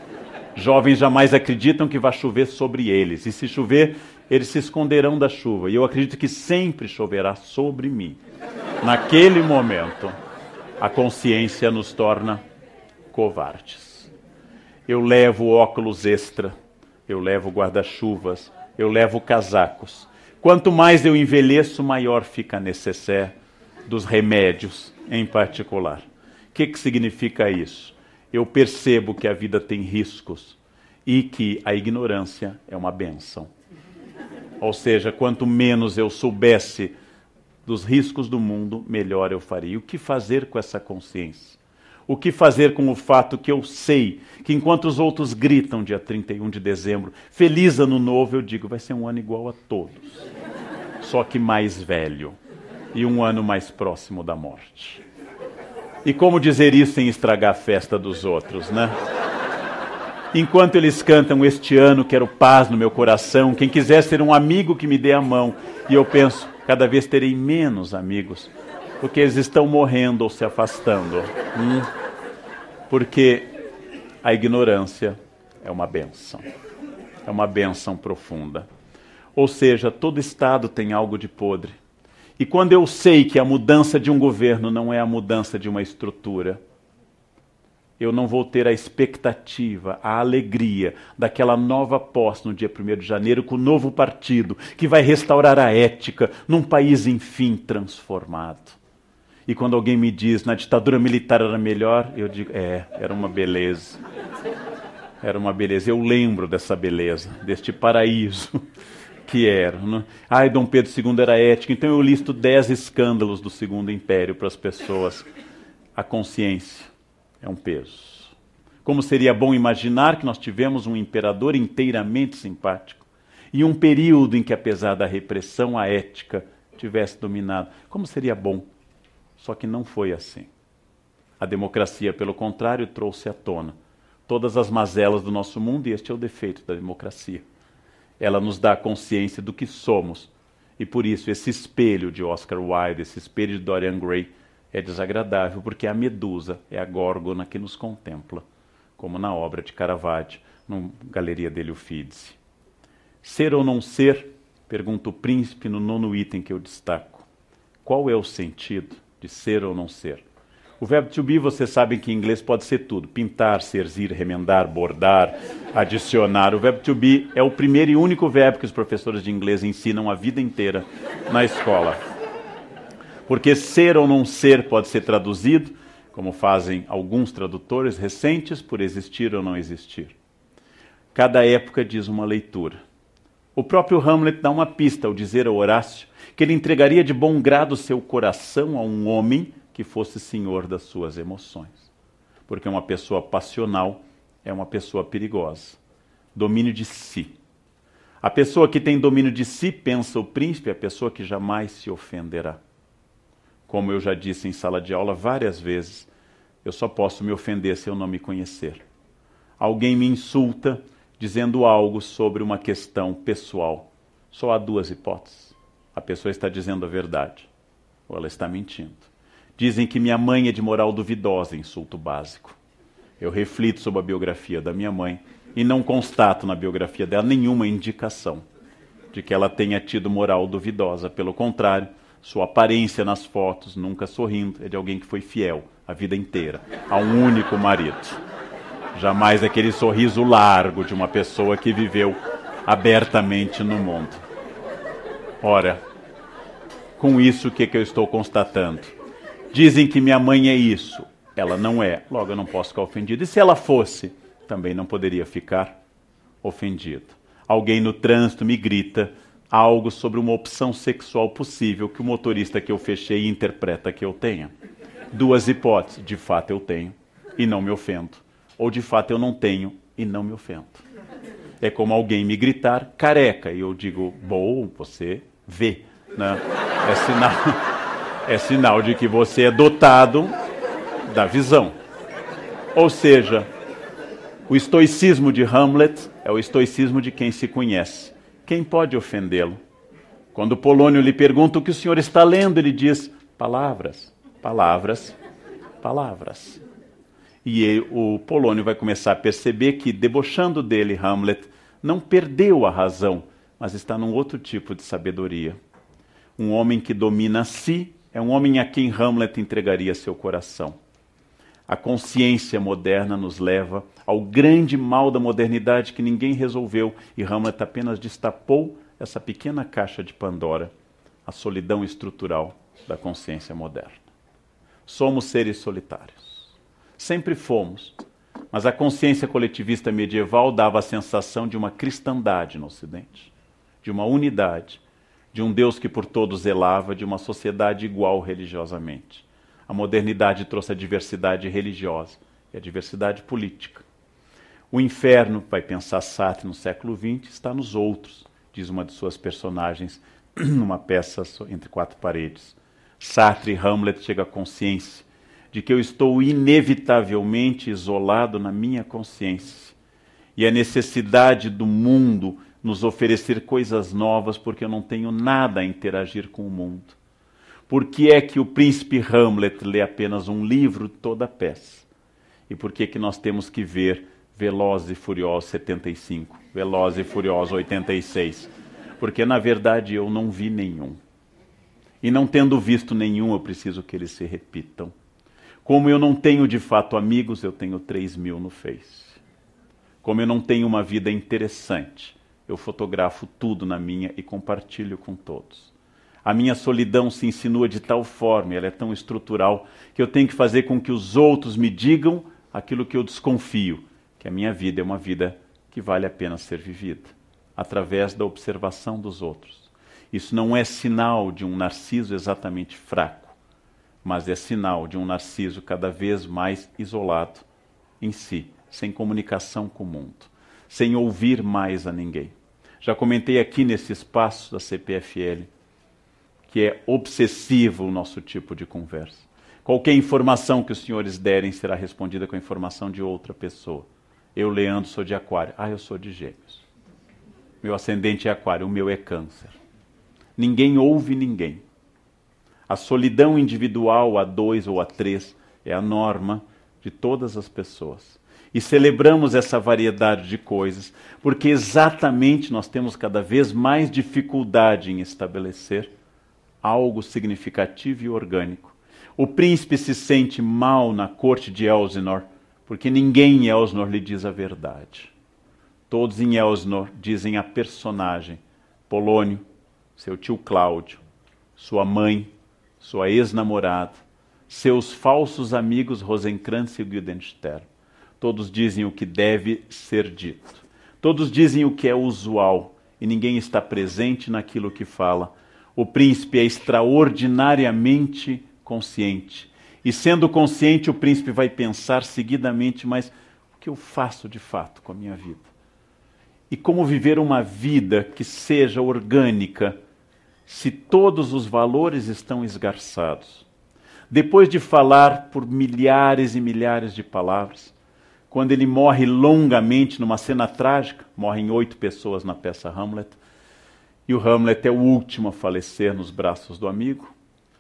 Jovens jamais acreditam que vai chover sobre eles. E se chover, eles se esconderão da chuva. E eu acredito que sempre choverá sobre mim. Naquele momento, a consciência nos torna covardes. Eu levo óculos extra, eu levo guarda-chuvas, eu levo casacos. Quanto mais eu envelheço, maior fica a necessaire dos remédios em particular. O que, que significa isso? Eu percebo que a vida tem riscos e que a ignorância é uma bênção. Ou seja, quanto menos eu soubesse dos riscos do mundo, melhor eu faria. E o que fazer com essa consciência? O que fazer com o fato que eu sei que enquanto os outros gritam dia trinta e um de dezembro, feliz ano novo, eu digo, vai ser um ano igual a todos. Só que mais velho e um ano mais próximo da morte. E como dizer isso sem estragar a festa dos outros, né? Enquanto eles cantam este ano, quero paz no meu coração, quem quiser ser um amigo que me dê a mão. E eu penso, cada vez terei menos amigos, porque eles estão morrendo ou se afastando. Hum? Porque a ignorância é uma bênção. É uma bênção profunda. Ou seja, todo Estado tem algo de podre. E quando eu sei que a mudança de um governo não é a mudança de uma estrutura, eu não vou ter a expectativa, a alegria daquela nova posse no dia primeiro de janeiro com o novo partido que vai restaurar a ética num país, enfim, transformado. E quando alguém me diz, na ditadura militar era melhor, eu digo, é, era uma beleza. Era uma beleza. Eu lembro dessa beleza, deste paraíso que era. Né? Ai, Dom Pedro segundo era ético, então eu listo dez escândalos do Segundo Império para as pessoas. A consciência é um peso. Como seria bom imaginar que nós tivemos um imperador inteiramente simpático e um período em que, apesar da repressão, a ética tivesse dominado. Como seria bom. Só que não foi assim. A democracia, pelo contrário, trouxe à tona todas as mazelas do nosso mundo, e este é o defeito da democracia. Ela nos dá a consciência do que somos. E por isso esse espelho de Oscar Wilde, esse espelho de Dorian Gray, é desagradável, porque a medusa é a górgona que nos contempla, como na obra de Caravaggio, na Galeria dele Uffizi. Ser ou não ser? Pergunta o príncipe no nono item que eu destaco. Qual é o sentido de ser ou não ser? O verbo to be, vocês sabem que em inglês pode ser tudo. Pintar, serzir, remendar, bordar, adicionar. O verbo to be é o primeiro e único verbo que os professores de inglês ensinam a vida inteira na escola. Porque ser ou não ser pode ser traduzido, como fazem alguns tradutores recentes, por existir ou não existir. Cada época diz uma leitura. O próprio Hamlet dá uma pista ao dizer a Horácio que ele entregaria de bom grado seu coração a um homem que fosse senhor das suas emoções. Porque uma pessoa passional é uma pessoa perigosa. Domínio de si. A pessoa que tem domínio de si, pensa o príncipe, é a pessoa que jamais se ofenderá. Como eu já disse em sala de aula várias vezes, eu só posso me ofender se eu não me conhecer. Alguém me insulta dizendo algo sobre uma questão pessoal. Só há duas hipóteses. A pessoa está dizendo a verdade, ou ela está mentindo. Dizem que minha mãe é de moral duvidosa, insulto básico. Eu reflito sobre a biografia da minha mãe e não constato na biografia dela nenhuma indicação de que ela tenha tido moral duvidosa. Pelo contrário, sua aparência nas fotos, nunca sorrindo, é de alguém que foi fiel a vida inteira a um único marido. Jamais aquele sorriso largo de uma pessoa que viveu abertamente no mundo. Ora, com isso o que, que eu estou constatando? Dizem que minha mãe é isso. Ela não é, logo eu não posso ficar ofendido. E se ela fosse, também não poderia ficar ofendido. Alguém no trânsito me grita algo sobre uma opção sexual possível que o motorista que eu fechei interpreta que eu tenha. Duas hipóteses. De fato eu tenho e não me ofendo. Ou de fato eu não tenho e não me ofendo. É como alguém me gritar careca e eu digo, bom, você vê. Né? É sinal, é sinal de que você é dotado da visão. Ou seja, o estoicismo de Hamlet é o estoicismo de quem se conhece. Quem pode ofendê-lo? Quando Polônio lhe pergunta o que o senhor está lendo, ele diz, palavras, palavras, palavras. E ele, o Polônio vai começar a perceber que, debochando dele, Hamlet não perdeu a razão, mas está num outro tipo de sabedoria. Um homem que domina a si é um homem a quem Hamlet entregaria seu coração. A consciência moderna nos leva ao grande mal da modernidade que ninguém resolveu e Hamlet apenas destapou essa pequena caixa de Pandora, a solidão estrutural da consciência moderna. Somos seres solitários. Sempre fomos, mas a consciência coletivista medieval dava a sensação de uma cristandade no Ocidente, de uma unidade, de um Deus que por todos zelava, de uma sociedade igual religiosamente. A modernidade trouxe a diversidade religiosa e a diversidade política. O inferno, vai pensar Sartre no século vinte, está nos outros, diz uma de suas personagens numa peça Entre Quatro Paredes. Sartre e Hamlet chegam à consciência de que eu estou inevitavelmente isolado na minha consciência. E a necessidade do mundo nos oferecer coisas novas porque eu não tenho nada a interagir com o mundo. Por que é que o príncipe Hamlet lê apenas um livro toda a peça? E por que que nós temos que ver Velozes e Furiosos setenta e cinco, Velozes e Furiosos oitenta e seis? Porque, na verdade, eu não vi nenhum. E não tendo visto nenhum, eu preciso que eles se repitam. Como eu não tenho, de fato, amigos, eu tenho três mil no Face. Como eu não tenho uma vida interessante, eu fotografo tudo na minha e compartilho com todos. A minha solidão se insinua de tal forma, ela é tão estrutural, que eu tenho que fazer com que os outros me digam aquilo que eu desconfio, que a minha vida é uma vida que vale a pena ser vivida, através da observação dos outros. Isso não é sinal de um narciso exatamente fraco, mas é sinal de um narciso cada vez mais isolado em si, sem comunicação com o mundo, sem ouvir mais a ninguém. Já comentei aqui nesse espaço da C P F L, que é obsessivo o nosso tipo de conversa. Qualquer informação que os senhores derem será respondida com a informação de outra pessoa. Eu, Leandro, sou de Aquário. Ah, eu sou de Gêmeos. Meu ascendente é Aquário, o meu é Câncer. Ninguém ouve ninguém. A solidão individual a dois ou a três é a norma de todas as pessoas. E celebramos essa variedade de coisas porque exatamente nós temos cada vez mais dificuldade em estabelecer algo significativo e orgânico. O príncipe se sente mal na corte de Elsinore, porque ninguém em Elsinore lhe diz a verdade. Todos em Elsinore dizem a personagem, Polônio, seu tio Cláudio, sua mãe, sua ex-namorada, seus falsos amigos Rosencrantz e Guildenstern. Todos dizem o que deve ser dito. Todos dizem o que é usual, e ninguém está presente naquilo que fala. O príncipe é extraordinariamente consciente. E sendo consciente, o príncipe vai pensar seguidamente, mas o que eu faço de fato com a minha vida? E como viver uma vida que seja orgânica, se todos os valores estão esgarçados? Depois de falar por milhares e milhares de palavras, quando ele morre longamente numa cena trágica, morrem oito pessoas na peça Hamlet, e o Hamlet é o último a falecer nos braços do amigo,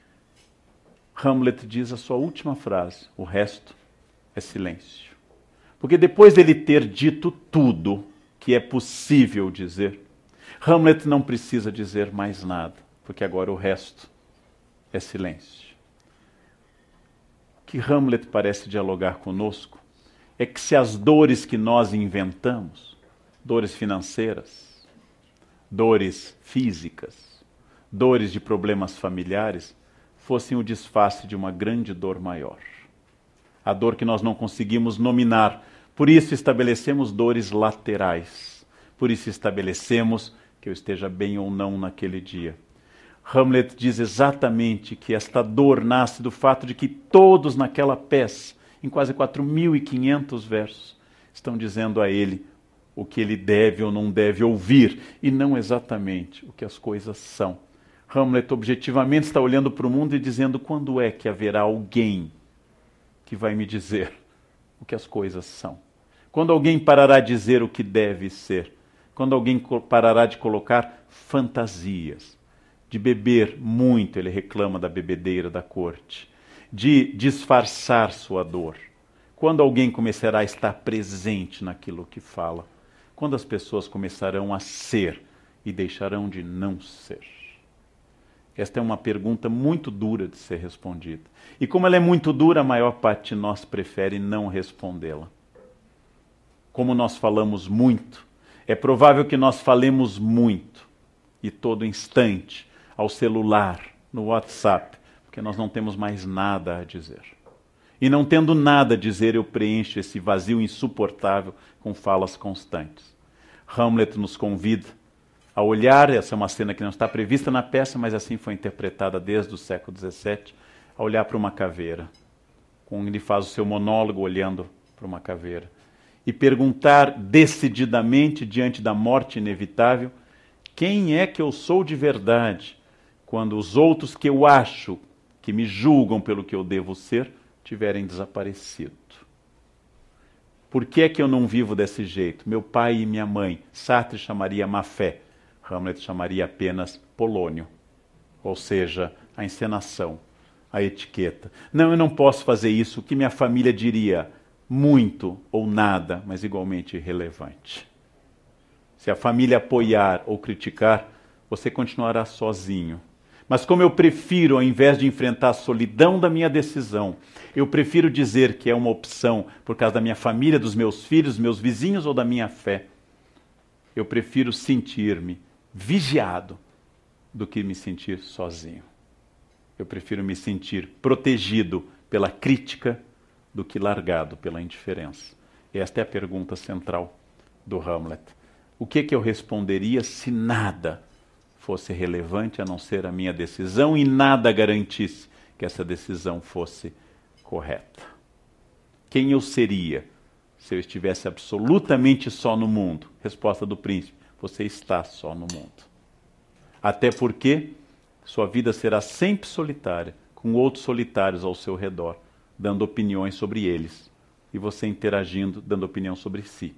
Hamlet diz a sua última frase, o resto é silêncio. Porque depois dele ter dito tudo que é possível dizer, Hamlet não precisa dizer mais nada, porque agora o resto é silêncio. O que Hamlet parece dialogar conosco é que se as dores que nós inventamos, dores financeiras, dores físicas, dores de problemas familiares, fossem o disfarce de uma grande dor maior. A dor que nós não conseguimos nominar. Por isso estabelecemos dores laterais. Por isso estabelecemos que que eu esteja bem ou não naquele dia. Hamlet diz exatamente que esta dor nasce do fato de que todos naquela peça, em quase quatro mil e quinhentos versos, estão dizendo a ele o que ele deve ou não deve ouvir, e não exatamente o que as coisas são. Hamlet objetivamente está olhando para o mundo e dizendo: quando é que haverá alguém que vai me dizer o que as coisas são? Quando alguém parará de dizer o que deve ser? Quando alguém parará de colocar fantasias? De beber muito, ele reclama da bebedeira da corte. De disfarçar sua dor. Quando alguém começará a estar presente naquilo que fala? Quando as pessoas começarão a ser e deixarão de não ser? Esta é uma pergunta muito dura de ser respondida. E como ela é muito dura, a maior parte de nós prefere não respondê-la. Como nós falamos muito, é provável que nós falemos muito, e todo instante, ao celular, no WhatsApp, porque nós não temos mais nada a dizer. E não tendo nada a dizer, eu preencho esse vazio insuportável com falas constantes. Hamlet nos convida a olhar, essa é uma cena que não está prevista na peça, mas assim foi interpretada desde o século dezessete, a olhar para uma caveira. Quando ele faz o seu monólogo olhando para uma caveira. E perguntar decididamente, diante da morte inevitável, quem é que eu sou de verdade, quando os outros que eu acho, que me julgam pelo que eu devo ser, tiverem desaparecido. Por que é que eu não vivo desse jeito? Meu pai e minha mãe, Sartre chamaria má fé, Hamlet chamaria apenas polônio, ou seja, a encenação, a etiqueta. Não, eu não posso fazer isso, o que minha família diria? Muito ou nada, mas igualmente irrelevante. Se a família apoiar ou criticar, você continuará sozinho. Mas como eu prefiro, ao invés de enfrentar a solidão da minha decisão, eu prefiro dizer que é uma opção por causa da minha família, dos meus filhos, meus vizinhos ou da minha fé, eu prefiro sentir-me vigiado do que me sentir sozinho. Eu prefiro me sentir protegido pela crítica do que largado pela indiferença. Esta é a pergunta central do Hamlet. O que que eu responderia se nada fosse relevante a não ser a minha decisão e nada garantisse que essa decisão fosse correta? Quem eu seria se eu estivesse absolutamente só no mundo? Resposta do príncipe: você está só no mundo. Até porque sua vida será sempre solitária, com outros solitários ao seu redor, dando opiniões sobre eles, e você interagindo, dando opinião sobre si.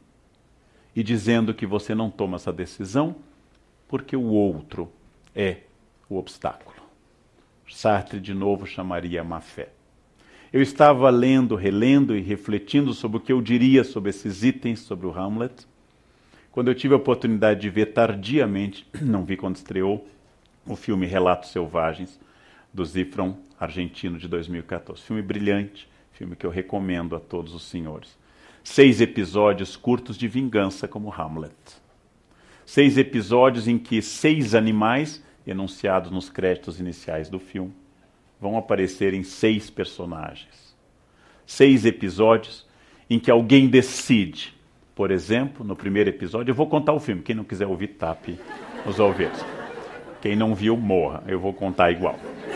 E dizendo que você não toma essa decisão porque o outro é o obstáculo. Sartre, de novo, chamaria má fé. Eu estava lendo, relendo e refletindo sobre o que eu diria sobre esses itens, sobre o Hamlet, quando eu tive a oportunidade de ver tardiamente, não vi quando estreou, o filme Relatos Selvagens, do Zifron, argentino, de dois mil e quatorze. Filme brilhante, filme que eu recomendo a todos os senhores. Seis episódios curtos de vingança como Hamlet. Seis episódios em que seis animais, enunciados nos créditos iniciais do filme, vão aparecer em seis personagens. Seis episódios em que alguém decide. Por exemplo, no primeiro episódio, eu vou contar o filme. Quem não quiser ouvir, tape os ouvidos. Quem não viu, morra. Eu vou contar igual.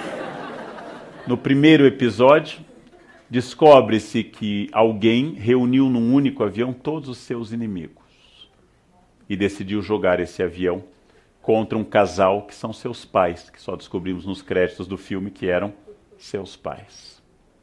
No primeiro episódio, descobre-se que alguém reuniu num único avião todos os seus inimigos e decidiu jogar esse avião contra um casal que são seus pais, que só descobrimos nos créditos do filme que eram seus pais.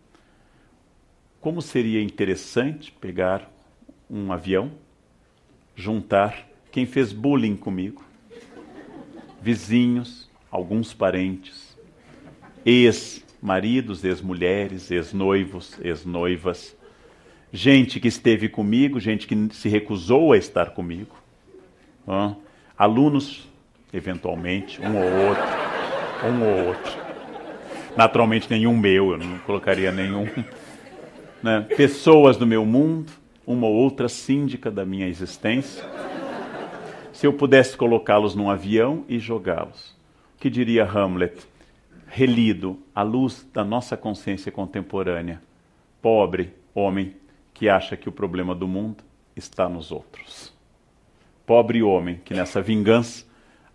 Como seria interessante pegar um avião, juntar quem fez bullying comigo, vizinhos, alguns parentes, ex-maridos, ex-mulheres, ex-noivos, ex-noivas, gente que esteve comigo, gente que se recusou a estar comigo, ah, alunos, eventualmente, um ou outro, um ou outro. Naturalmente nenhum meu, eu não colocaria nenhum. Né? Pessoas do meu mundo, uma ou outra síndica da minha existência. Se eu pudesse colocá-los num avião e jogá-los, o que diria Hamlet, relido à luz da nossa consciência contemporânea? Pobre homem que acha que o problema do mundo está nos outros. Pobre homem que nessa vingança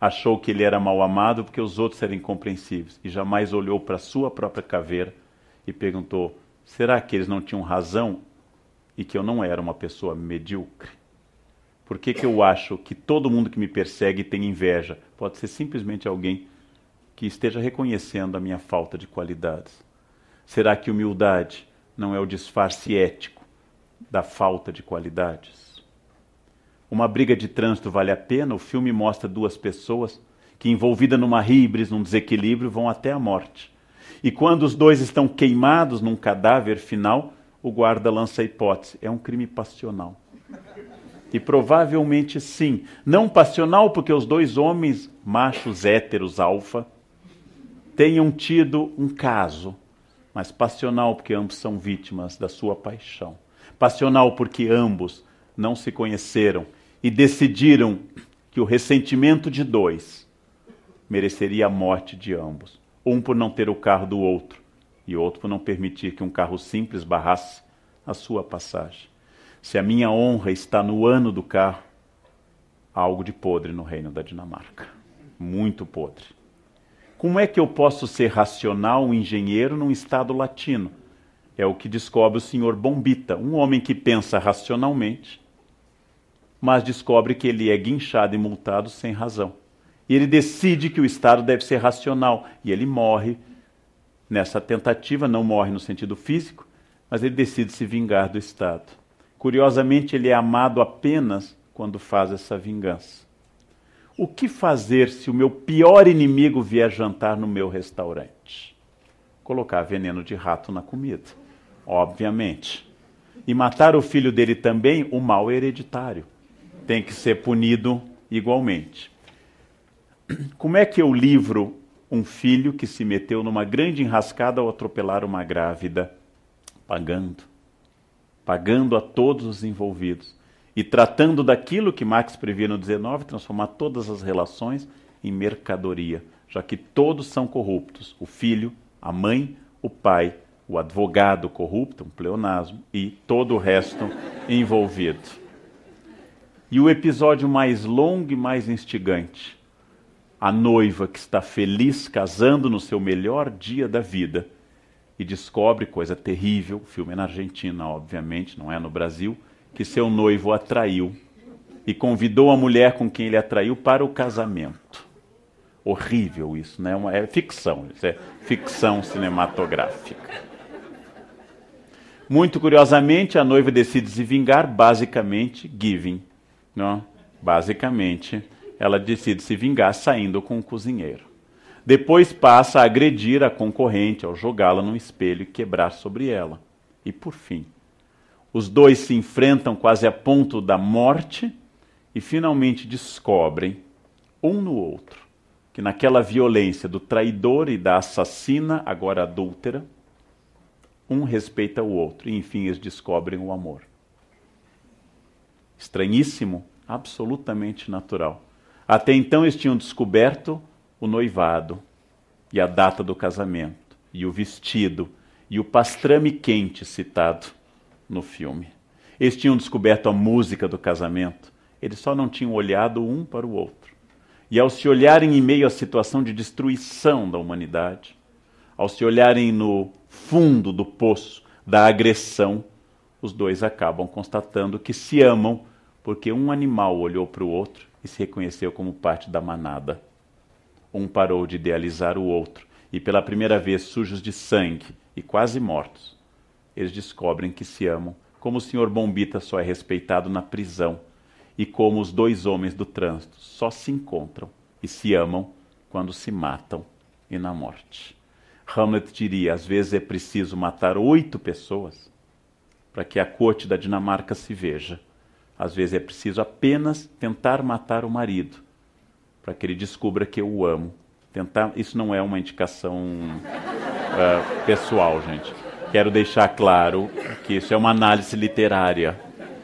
achou que ele era mal amado porque os outros eram incompreensíveis e jamais olhou para a sua própria caveira e perguntou: será que eles não tinham razão e que eu não era uma pessoa medíocre? Por que que eu acho que todo mundo que me persegue tem inveja? Pode ser simplesmente alguém que esteja reconhecendo a minha falta de qualidades. Será que humildade não é o disfarce ético da falta de qualidades? Uma briga de trânsito vale a pena? O filme mostra duas pessoas que, envolvidas numa híbris, num desequilíbrio, vão até a morte. E quando os dois estão queimados num cadáver final, o guarda lança a hipótese: é um crime passional. E provavelmente sim. Não passional porque os dois homens, machos héteros alfa, tenham tido um caso, mas passional porque ambos são vítimas da sua paixão. Passional porque ambos não se conheceram e decidiram que o ressentimento de dois mereceria a morte de ambos. Um por não ter o carro do outro e outro por não permitir que um carro simples barrasse a sua passagem. Se a minha honra está no ano do carro, há algo de podre no reino da Dinamarca. Muito podre. Como é que eu posso ser racional, um engenheiro, num estado latino? É o que descobre o senhor Bombita, um homem que pensa racionalmente, mas descobre que ele é guinchado e multado sem razão. E ele decide que o Estado deve ser racional. E ele morre nessa tentativa, não morre no sentido físico, mas ele decide se vingar do Estado. Curiosamente, ele é amado apenas quando faz essa vingança. O que fazer se o meu pior inimigo vier jantar no meu restaurante? Colocar veneno de rato na comida, obviamente. E matar o filho dele também, o mal é hereditário. Tem que ser punido igualmente. Como é que eu livro um filho que se meteu numa grande enrascada ao atropelar uma grávida? Pagando. Pagando a todos os envolvidos. E tratando daquilo que Marx previa no dezenove, transformar todas as relações em mercadoria, já que todos são corruptos. O filho, a mãe, o pai, o advogado corrupto, um pleonasmo, e todo o resto envolvido. E o episódio mais longo e mais instigante, a noiva que está feliz casando no seu melhor dia da vida e descobre, coisa terrível, o filme é na Argentina, obviamente, não é no Brasil, que seu noivo a traiu e convidou a mulher com quem ele atraiu para o casamento. Horrível isso, né? É ficção, isso é ficção cinematográfica. Muito curiosamente, a noiva decide se vingar, basicamente, giving. Não? Basicamente, ela decide se vingar saindo com o cozinheiro. Depois passa a agredir a concorrente ao jogá-la num espelho e quebrar sobre ela. E por fim, os dois se enfrentam quase a ponto da morte e finalmente descobrem, um no outro, que naquela violência do traidor e da assassina, agora adúltera, um respeita o outro e enfim eles descobrem o amor. Estranhíssimo, absolutamente natural. Até então eles tinham descoberto o noivado, e a data do casamento, e o vestido, e o pastrame quente citado no filme. Eles tinham descoberto a música do casamento, eles só não tinham olhado um para o outro. E ao se olharem em meio à situação de destruição da humanidade, ao se olharem no fundo do poço da agressão, os dois acabam constatando que se amam porque um animal olhou para o outro e se reconheceu como parte da manada. Um parou de idealizar o outro e pela primeira vez sujos de sangue e quase mortos, eles descobrem que se amam, como o senhor Bombita só é respeitado na prisão e como os dois homens do trânsito só se encontram e se amam quando se matam e na morte. Hamlet diria, às vezes é preciso matar oito pessoas para que a corte da Dinamarca se veja. Às vezes é preciso apenas tentar matar o marido para que ele descubra que eu o amo. Tentar, isso não é uma indicação uh, pessoal, gente. Quero deixar claro que isso é uma análise literária.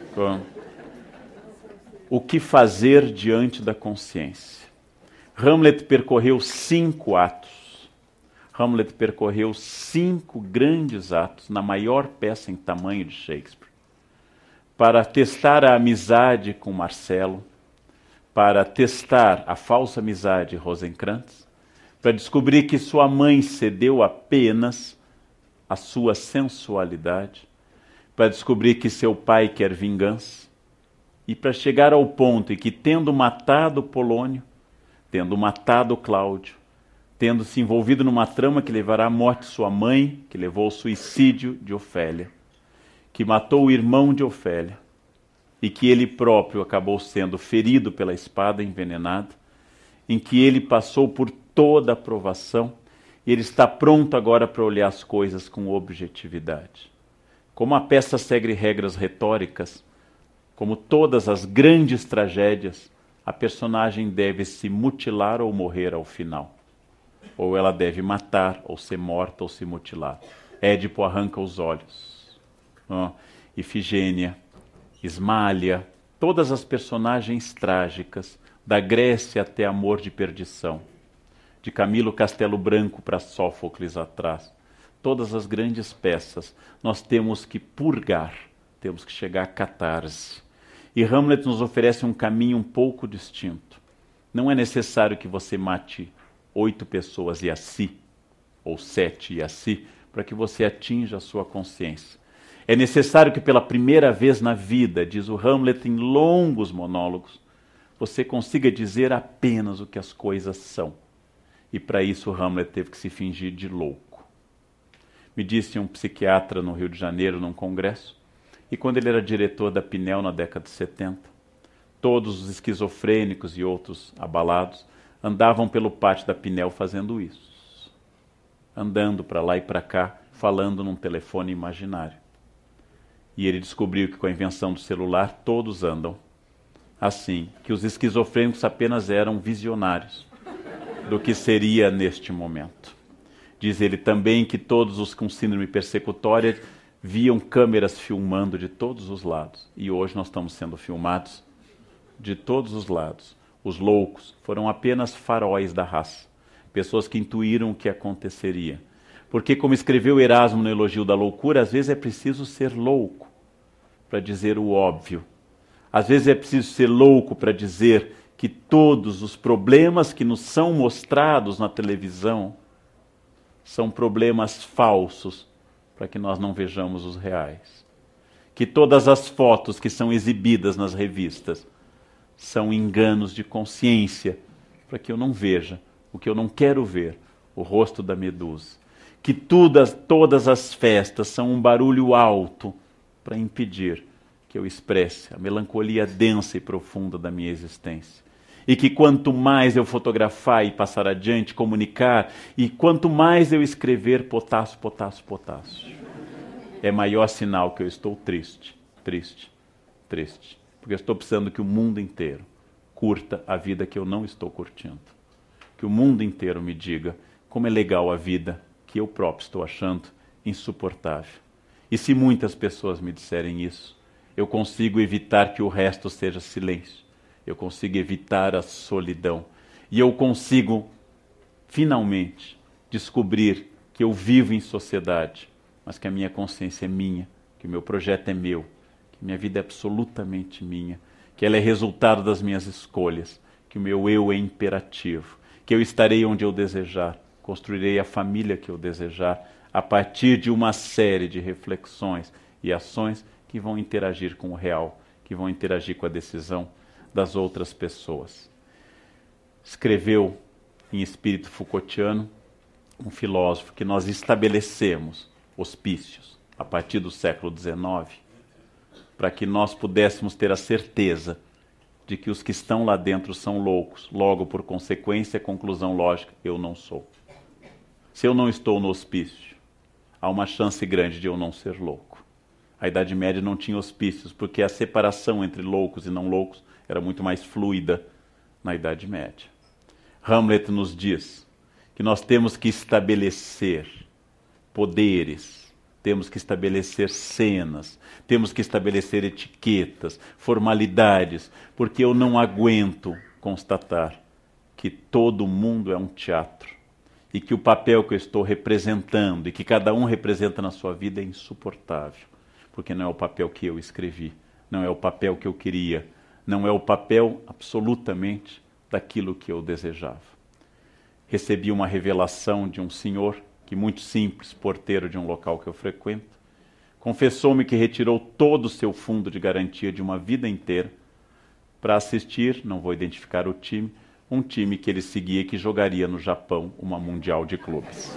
O que fazer diante da consciência? Hamlet percorreu cinco atos. Hamlet percorreu cinco grandes atos na maior peça em tamanho de Shakespeare, para testar a amizade com Marcelo, para testar a falsa amizade de Rosencrantz, para descobrir que sua mãe cedeu apenas à sua sensualidade, para descobrir que seu pai quer vingança, e para chegar ao ponto em que, tendo matado Polônio, tendo matado Cláudio, tendo se envolvido numa trama que levará à morte de sua mãe, que levou ao suicídio de Ofélia, que matou o irmão de Ofélia, e que ele próprio acabou sendo ferido pela espada envenenada, em que ele passou por toda a provação, e ele está pronto agora para olhar as coisas com objetividade. Como a peça segue regras retóricas, como todas as grandes tragédias, a personagem deve se mutilar ou morrer ao final. Ou ela deve matar, ou ser morta, ou se mutilar. Édipo arranca os olhos. Oh, Ifigênia, Ismália, todas as personagens trágicas, da Grécia até Amor de Perdição, de Camilo Castelo Branco para Sófocles atrás, todas as grandes peças, nós temos que purgar, temos que chegar à catarse. E Hamlet nos oferece um caminho um pouco distinto. Não é necessário que você mate oito pessoas e a si, ou sete e a si, para que você atinja a sua consciência. É necessário que pela primeira vez na vida, diz o Hamlet em longos monólogos, você consiga dizer apenas o que as coisas são. E para isso Hamlet teve que se fingir de louco. Me disse um psiquiatra no Rio de Janeiro, num congresso, e quando ele era diretor da Pinel na década de setenta, todos os esquizofrênicos e outros abalados andavam pelo pátio da Pinel fazendo isso. Andando para lá e para cá, falando num telefone imaginário. E ele descobriu que com a invenção do celular todos andam assim, que os esquizofrênicos apenas eram visionários do que seria neste momento. Diz ele também que todos os com síndrome persecutória viam câmeras filmando de todos os lados. E hoje nós estamos sendo filmados de todos os lados. Os loucos foram apenas faróis da raça, pessoas que intuíram o que aconteceria. Porque, como escreveu Erasmo no Elogio da Loucura, às vezes é preciso ser louco para dizer o óbvio. Às vezes é preciso ser louco para dizer que todos os problemas que nos são mostrados na televisão são problemas falsos, para que nós não vejamos os reais. Que todas as fotos que são exibidas nas revistas são enganos de consciência, para que eu não veja o que eu não quero ver, o rosto da Medusa. Que todas, todas as festas são um barulho alto para impedir que eu expresse a melancolia densa e profunda da minha existência. E que quanto mais eu fotografar e passar adiante, comunicar, e quanto mais eu escrever potássio, potássio, potássio, é maior sinal que eu estou triste, triste, triste. Porque eu estou precisando que o mundo inteiro curta a vida que eu não estou curtindo. Que o mundo inteiro me diga como é legal a vida que eu próprio estou achando insuportável. E se muitas pessoas me disserem isso, eu consigo evitar que o resto seja silêncio. Eu consigo evitar a solidão. E eu consigo, finalmente, descobrir que eu vivo em sociedade, mas que a minha consciência é minha, que o meu projeto é meu, que minha vida é absolutamente minha, que ela é resultado das minhas escolhas, que o meu eu é imperativo, que eu estarei onde eu desejar, construirei a família que eu desejar, a partir de uma série de reflexões e ações que vão interagir com o real, que vão interagir com a decisão das outras pessoas. Escreveu em espírito Foucaultiano um filósofo que nós estabelecemos hospícios a partir do século dezenove para que nós pudéssemos ter a certeza de que os que estão lá dentro são loucos. Logo, por consequência, conclusão lógica, eu não sou. Se eu não estou no hospício, há uma chance grande de eu não ser louco. A Idade Média não tinha hospícios, porque a separação entre loucos e não loucos era muito mais fluida na Idade Média. Hamlet nos diz que nós temos que estabelecer poderes, temos que estabelecer cenas, temos que estabelecer etiquetas, formalidades, porque eu não aguento constatar que todo mundo é um teatro e que o papel que eu estou representando e que cada um representa na sua vida é insuportável, porque não é o papel que eu escrevi, não é o papel que eu queria, não é o papel absolutamente daquilo que eu desejava. Recebi uma revelação de um senhor, que muito simples, porteiro de um local que eu frequento, confessou-me que retirou todo o seu fundo de garantia de uma vida inteira para assistir, não vou identificar o time, um time que ele seguia e que jogaria no Japão uma mundial de clubes.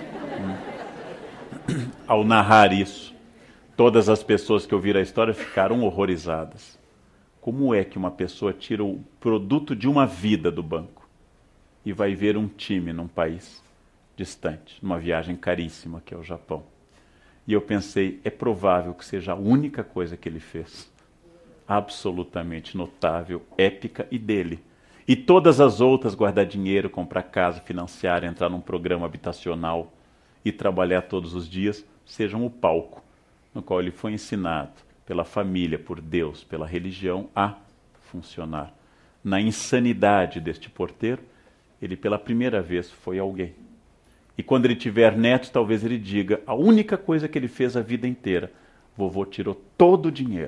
Hum. Ao narrar isso, todas as pessoas que ouviram a história ficaram horrorizadas. Como é que uma pessoa tira o produto de uma vida do banco e vai ver um time num país distante, numa viagem caríssima que é o Japão? E eu pensei, é provável que seja a única coisa que ele fez. Absolutamente notável, épica e dele. E todas as outras, guardar dinheiro, comprar casa, financiar, entrar num programa habitacional e trabalhar todos os dias, sejam o palco no qual ele foi ensinado pela família, por Deus, pela religião, a funcionar. Na insanidade deste porteiro, ele pela primeira vez foi alguém. E quando ele tiver netos, talvez ele diga, a única coisa que ele fez a vida inteira, vovô tirou todo o dinheiro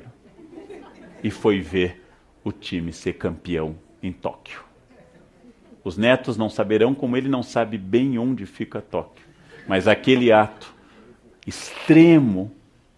e foi ver o time ser campeão em Tóquio. Os netos não saberão, como ele não sabe bem onde fica Tóquio. Mas aquele ato extremo,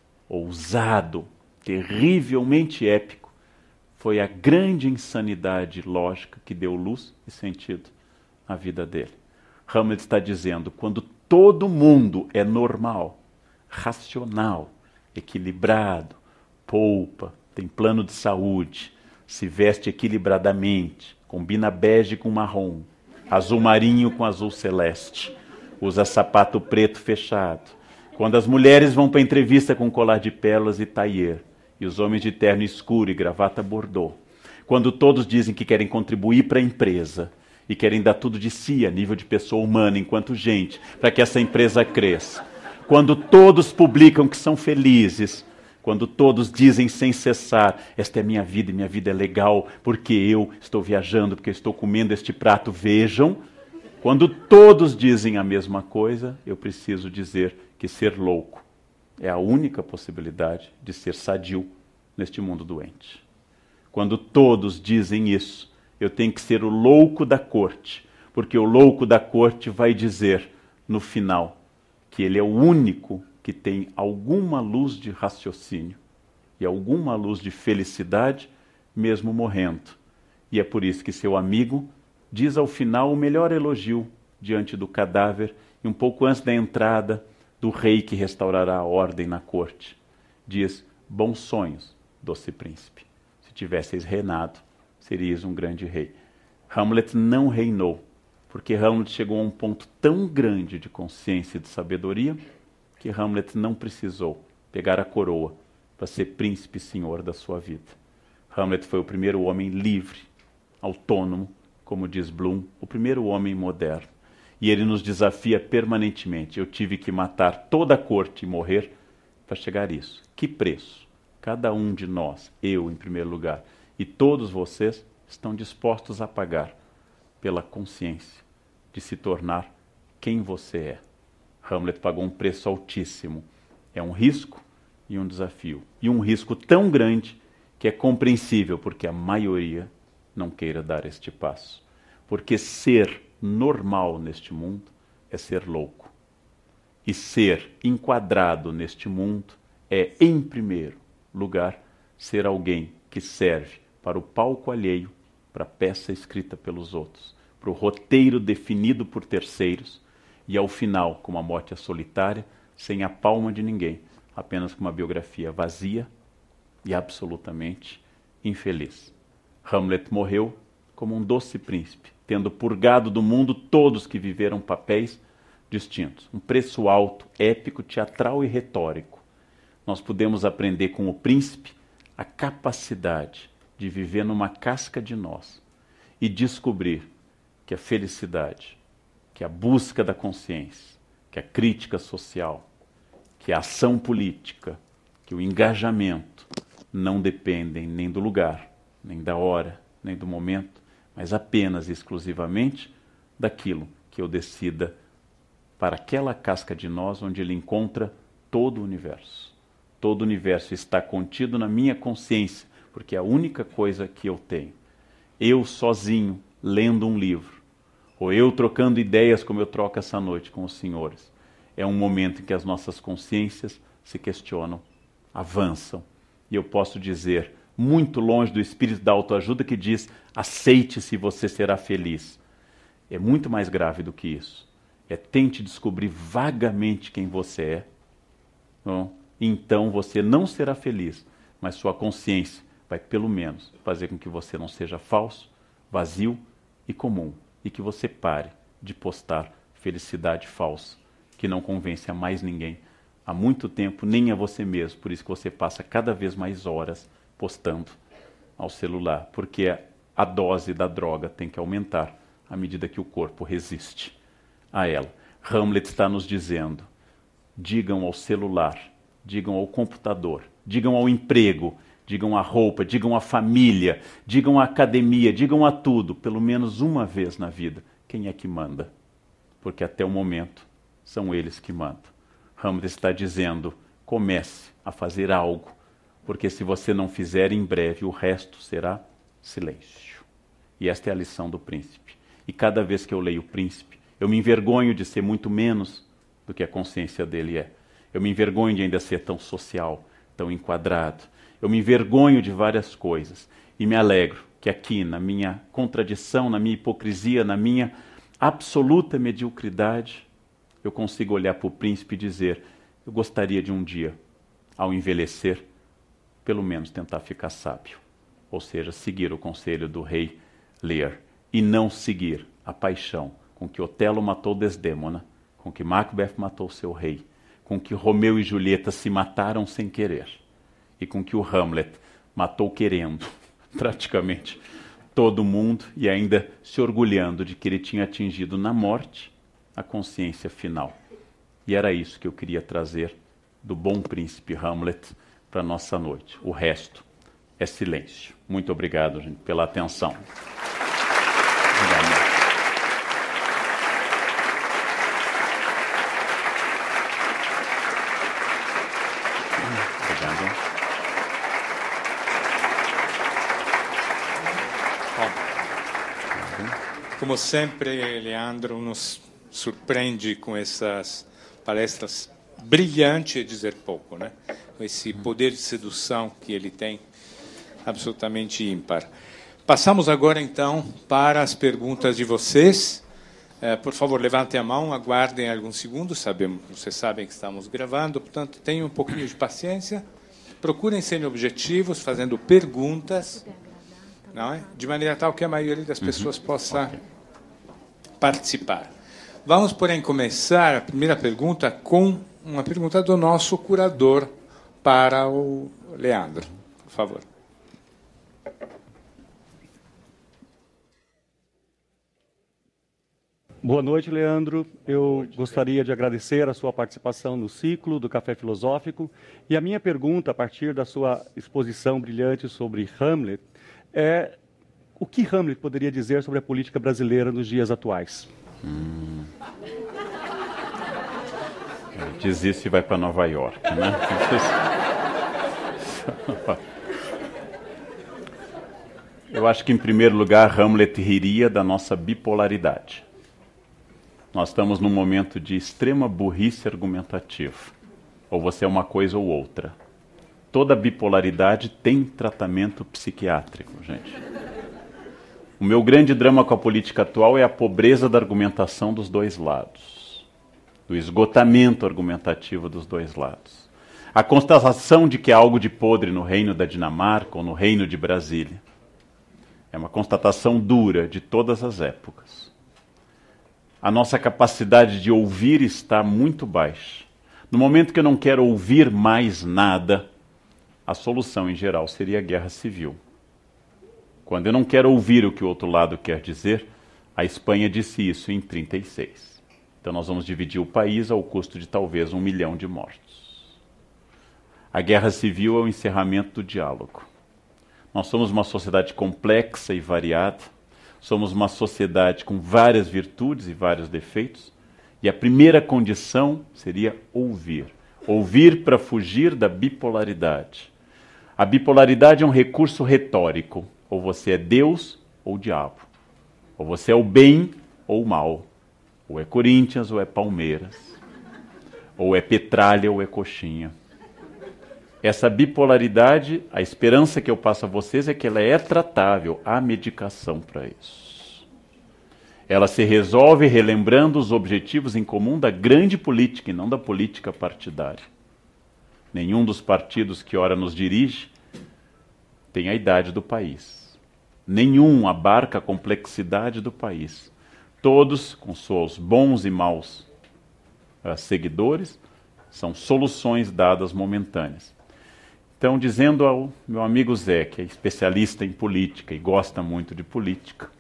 ousado, terrivelmente épico, foi a grande insanidade lógica que deu luz e sentido à vida dele. Hamlet está dizendo, quando todo mundo é normal, racional, equilibrado, poupa, tem plano de saúde, se veste equilibradamente, combina bege com marrom, azul marinho com azul celeste, usa sapato preto fechado. Quando as mulheres vão para a entrevista com colar de pérolas e tailleur, e os homens de terno escuro e gravata bordô. Quando todos dizem que querem contribuir para a empresa e querem dar tudo de si a nível de pessoa humana enquanto gente, para que essa empresa cresça. Quando todos publicam que são felizes, quando todos dizem sem cessar, esta é minha vida e minha vida é legal porque eu estou viajando, porque eu estou comendo este prato, vejam. Quando todos dizem a mesma coisa, eu preciso dizer que ser louco é a única possibilidade de ser sadio neste mundo doente. Quando todos dizem isso, eu tenho que ser o louco da corte, porque o louco da corte vai dizer, no final, que ele é o único que tem alguma luz de raciocínio e alguma luz de felicidade, mesmo morrendo. E é por isso que seu amigo diz ao final o melhor elogio diante do cadáver e um pouco antes da entrada do rei que restaurará a ordem na corte. Diz, bons sonhos, doce príncipe. Se tivesseis reinado, seríeis um grande rei. Hamlet não reinou, porque Hamlet chegou a um ponto tão grande de consciência e de sabedoria que Hamlet não precisou pegar a coroa para ser príncipe e senhor da sua vida. Hamlet foi o primeiro homem livre, autônomo, como diz Bloom, o primeiro homem moderno. E ele nos desafia permanentemente. Eu tive que matar toda a corte e morrer para chegar a isso. Que preço? Cada um de nós, eu em primeiro lugar, e todos vocês estão dispostos a pagar pela consciência de se tornar quem você é. Hamlet pagou um preço altíssimo. É um risco e um desafio. E um risco tão grande que é compreensível porque a maioria não queira dar este passo. Porque ser normal neste mundo é ser louco. E ser enquadrado neste mundo é, em primeiro lugar, ser alguém que serve para o palco alheio, para a peça escrita pelos outros, para o roteiro definido por terceiros, e ao final, como a morte é solitária, sem a palma de ninguém, apenas com uma biografia vazia e absolutamente infeliz. Hamlet morreu como um doce príncipe, tendo purgado do mundo todos que viveram papéis distintos. Um preço alto, épico, teatral e retórico. Nós podemos aprender com o príncipe a capacidade de viver numa casca de nós e descobrir que a felicidade, que a busca da consciência, que a crítica social, que a ação política, que o engajamento não dependem nem do lugar, nem da hora, nem do momento, mas apenas e exclusivamente daquilo que eu decida para aquela casca de nós onde ele encontra todo o universo. Todo o universo está contido na minha consciência, porque é a única coisa que eu tenho. eu sozinho, lendo um livro, ou eu trocando ideias como eu troco essa noite com os senhores. É um momento em que as nossas consciências se questionam, avançam. E eu posso dizer, muito longe do espírito da autoajuda que diz, aceite-se e você será feliz. É muito mais grave do que isso. É tente descobrir vagamente quem você é. Não? Então você não será feliz, mas sua consciência vai pelo menos fazer com que você não seja falso, vazio e comum. E que você pare de postar felicidade falsa, que não convence a mais ninguém há muito tempo, nem a você mesmo. Por isso que você passa cada vez mais horas postando ao celular, porque a dose da droga tem que aumentar à medida que o corpo resiste a ela. Hamlet está nos dizendo, digam ao celular, digam ao computador, digam ao emprego, digam à roupa, digam à família, digam à academia, digam a tudo, pelo menos uma vez na vida, quem é que manda? Porque até o momento são eles que mandam. Hamlet está dizendo, comece a fazer algo, porque se você não fizer, em breve o resto será silêncio. E esta é a lição do príncipe. E cada vez que eu leio o príncipe, eu me envergonho de ser muito menos do que a consciência dele é. Eu me envergonho de ainda ser tão social, tão enquadrado. Eu me envergonho de várias coisas e me alegro que aqui, na minha contradição, na minha hipocrisia, na minha absoluta mediocridade, eu consigo olhar para o príncipe e dizer, eu gostaria de um dia, ao envelhecer, pelo menos tentar ficar sábio. Ou seja, seguir o conselho do rei Lear e não seguir a paixão com que Otelo matou Desdémona, com que Macbeth matou seu rei, com que Romeu e Julieta se mataram sem querer, e com que o Hamlet matou querendo, praticamente, todo mundo, e ainda se orgulhando de que ele tinha atingido na morte a consciência final. E era isso que eu queria trazer do bom príncipe Hamlet para a nossa noite. O resto é silêncio. Muito obrigado, gente, pela atenção. Obrigado. Como sempre, Leandro nos surpreende com essas palestras brilhantes, é dizer pouco, né? Com esse poder de sedução que ele tem, absolutamente ímpar. Passamos agora, então, para as perguntas de vocês. É, por favor, levantem a mão, aguardem alguns segundos. Sabemos, vocês sabem que estamos gravando, portanto, tenham um pouquinho de paciência. Procurem ser objetivos, fazendo perguntas, não é? De maneira tal que a maioria das pessoas uhum. possa okay. participar. Vamos, porém, começar a primeira pergunta com uma pergunta do nosso curador para o Leandro. Por favor. Boa noite, Leandro. Eu gostaria de agradecer a sua participação no ciclo do Café Filosófico. E a minha pergunta, a partir da sua exposição brilhante sobre Hamlet, é o que Hamlet poderia dizer sobre a política brasileira nos dias atuais? Hum. Diz isso e vai para Nova York, né? Eu acho que, em primeiro lugar, Hamlet riria da nossa bipolaridade. Nós estamos num momento de extrema burrice argumentativa. Ou você é uma coisa ou outra. Toda bipolaridade tem tratamento psiquiátrico, gente. O meu grande drama com a política atual é a pobreza da argumentação dos dois lados. Do esgotamento argumentativo dos dois lados. A constatação de que há algo de podre no reino da Dinamarca ou no reino de Brasília. É uma constatação dura de todas as épocas. A nossa capacidade de ouvir está muito baixa. No momento que eu não quero ouvir mais nada, a solução, em geral, seria a guerra civil. Quando eu não quero ouvir o que o outro lado quer dizer, a Espanha disse isso em trinta e seis. Então nós vamos dividir o país ao custo de talvez um milhão de mortos. A guerra civil é o encerramento do diálogo. Nós somos uma sociedade complexa e variada. Somos uma sociedade com várias virtudes e vários defeitos. E a primeira condição seria ouvir. Ouvir para fugir da bipolaridade. A bipolaridade é um recurso retórico. Ou você é Deus, ou diabo. Ou você é o bem ou o mal. Ou é Corinthians ou é Palmeiras. Ou é Petralha ou é Coxinha. Essa bipolaridade, a esperança que eu passo a vocês é que ela é tratável. Há medicação para isso. Ela se resolve relembrando os objetivos em comum da grande política e não da política partidária. Nenhum dos partidos que ora nos dirige tem a idade do país. Nenhum abarca a complexidade do país. Todos, com seus bons e maus uh, seguidores, são soluções dadas momentâneas. Então, dizendo ao meu amigo Zé, que é especialista em política e gosta muito de política,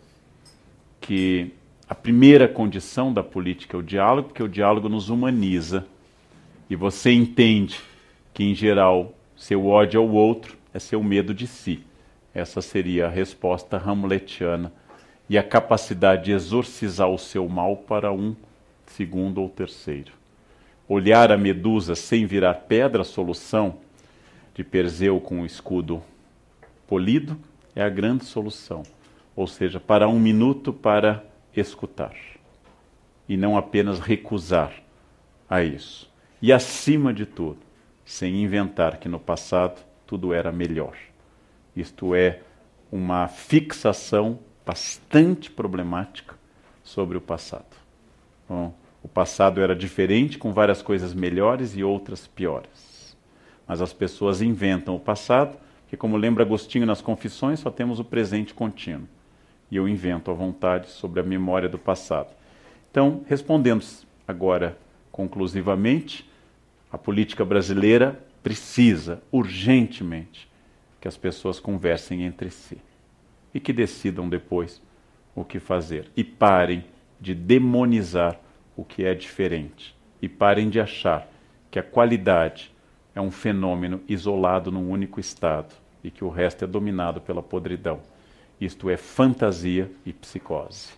que a primeira condição da política é o diálogo, porque o diálogo nos humaniza. E você entende que, em geral, seu ódio ao outro é seu medo de si. Essa seria a resposta hamletiana. E a capacidade de exorcizar o seu mal para um segundo ou terceiro. Olhar a Medusa sem virar pedra, a solução de Perseu com o escudo polido, é a grande solução. Ou seja, para um minuto para escutar. E não apenas recusar a isso. E acima de tudo, sem inventar que no passado tudo era melhor. Isto é uma fixação bastante problemática sobre o passado. Bom, o passado era diferente, com várias coisas melhores e outras piores. Mas as pessoas inventam o passado, que, como lembra Agostinho nas Confissões, só temos o presente contínuo. E eu invento à vontade sobre a memória do passado. Então, respondendo agora conclusivamente, a política brasileira precisa, urgentemente, que as pessoas conversem entre si e que decidam depois o que fazer. E parem de demonizar o que é diferente. E parem de achar que a qualidade é um fenômeno isolado num único estado e que o resto é dominado pela podridão. Isto é fantasia e psicose.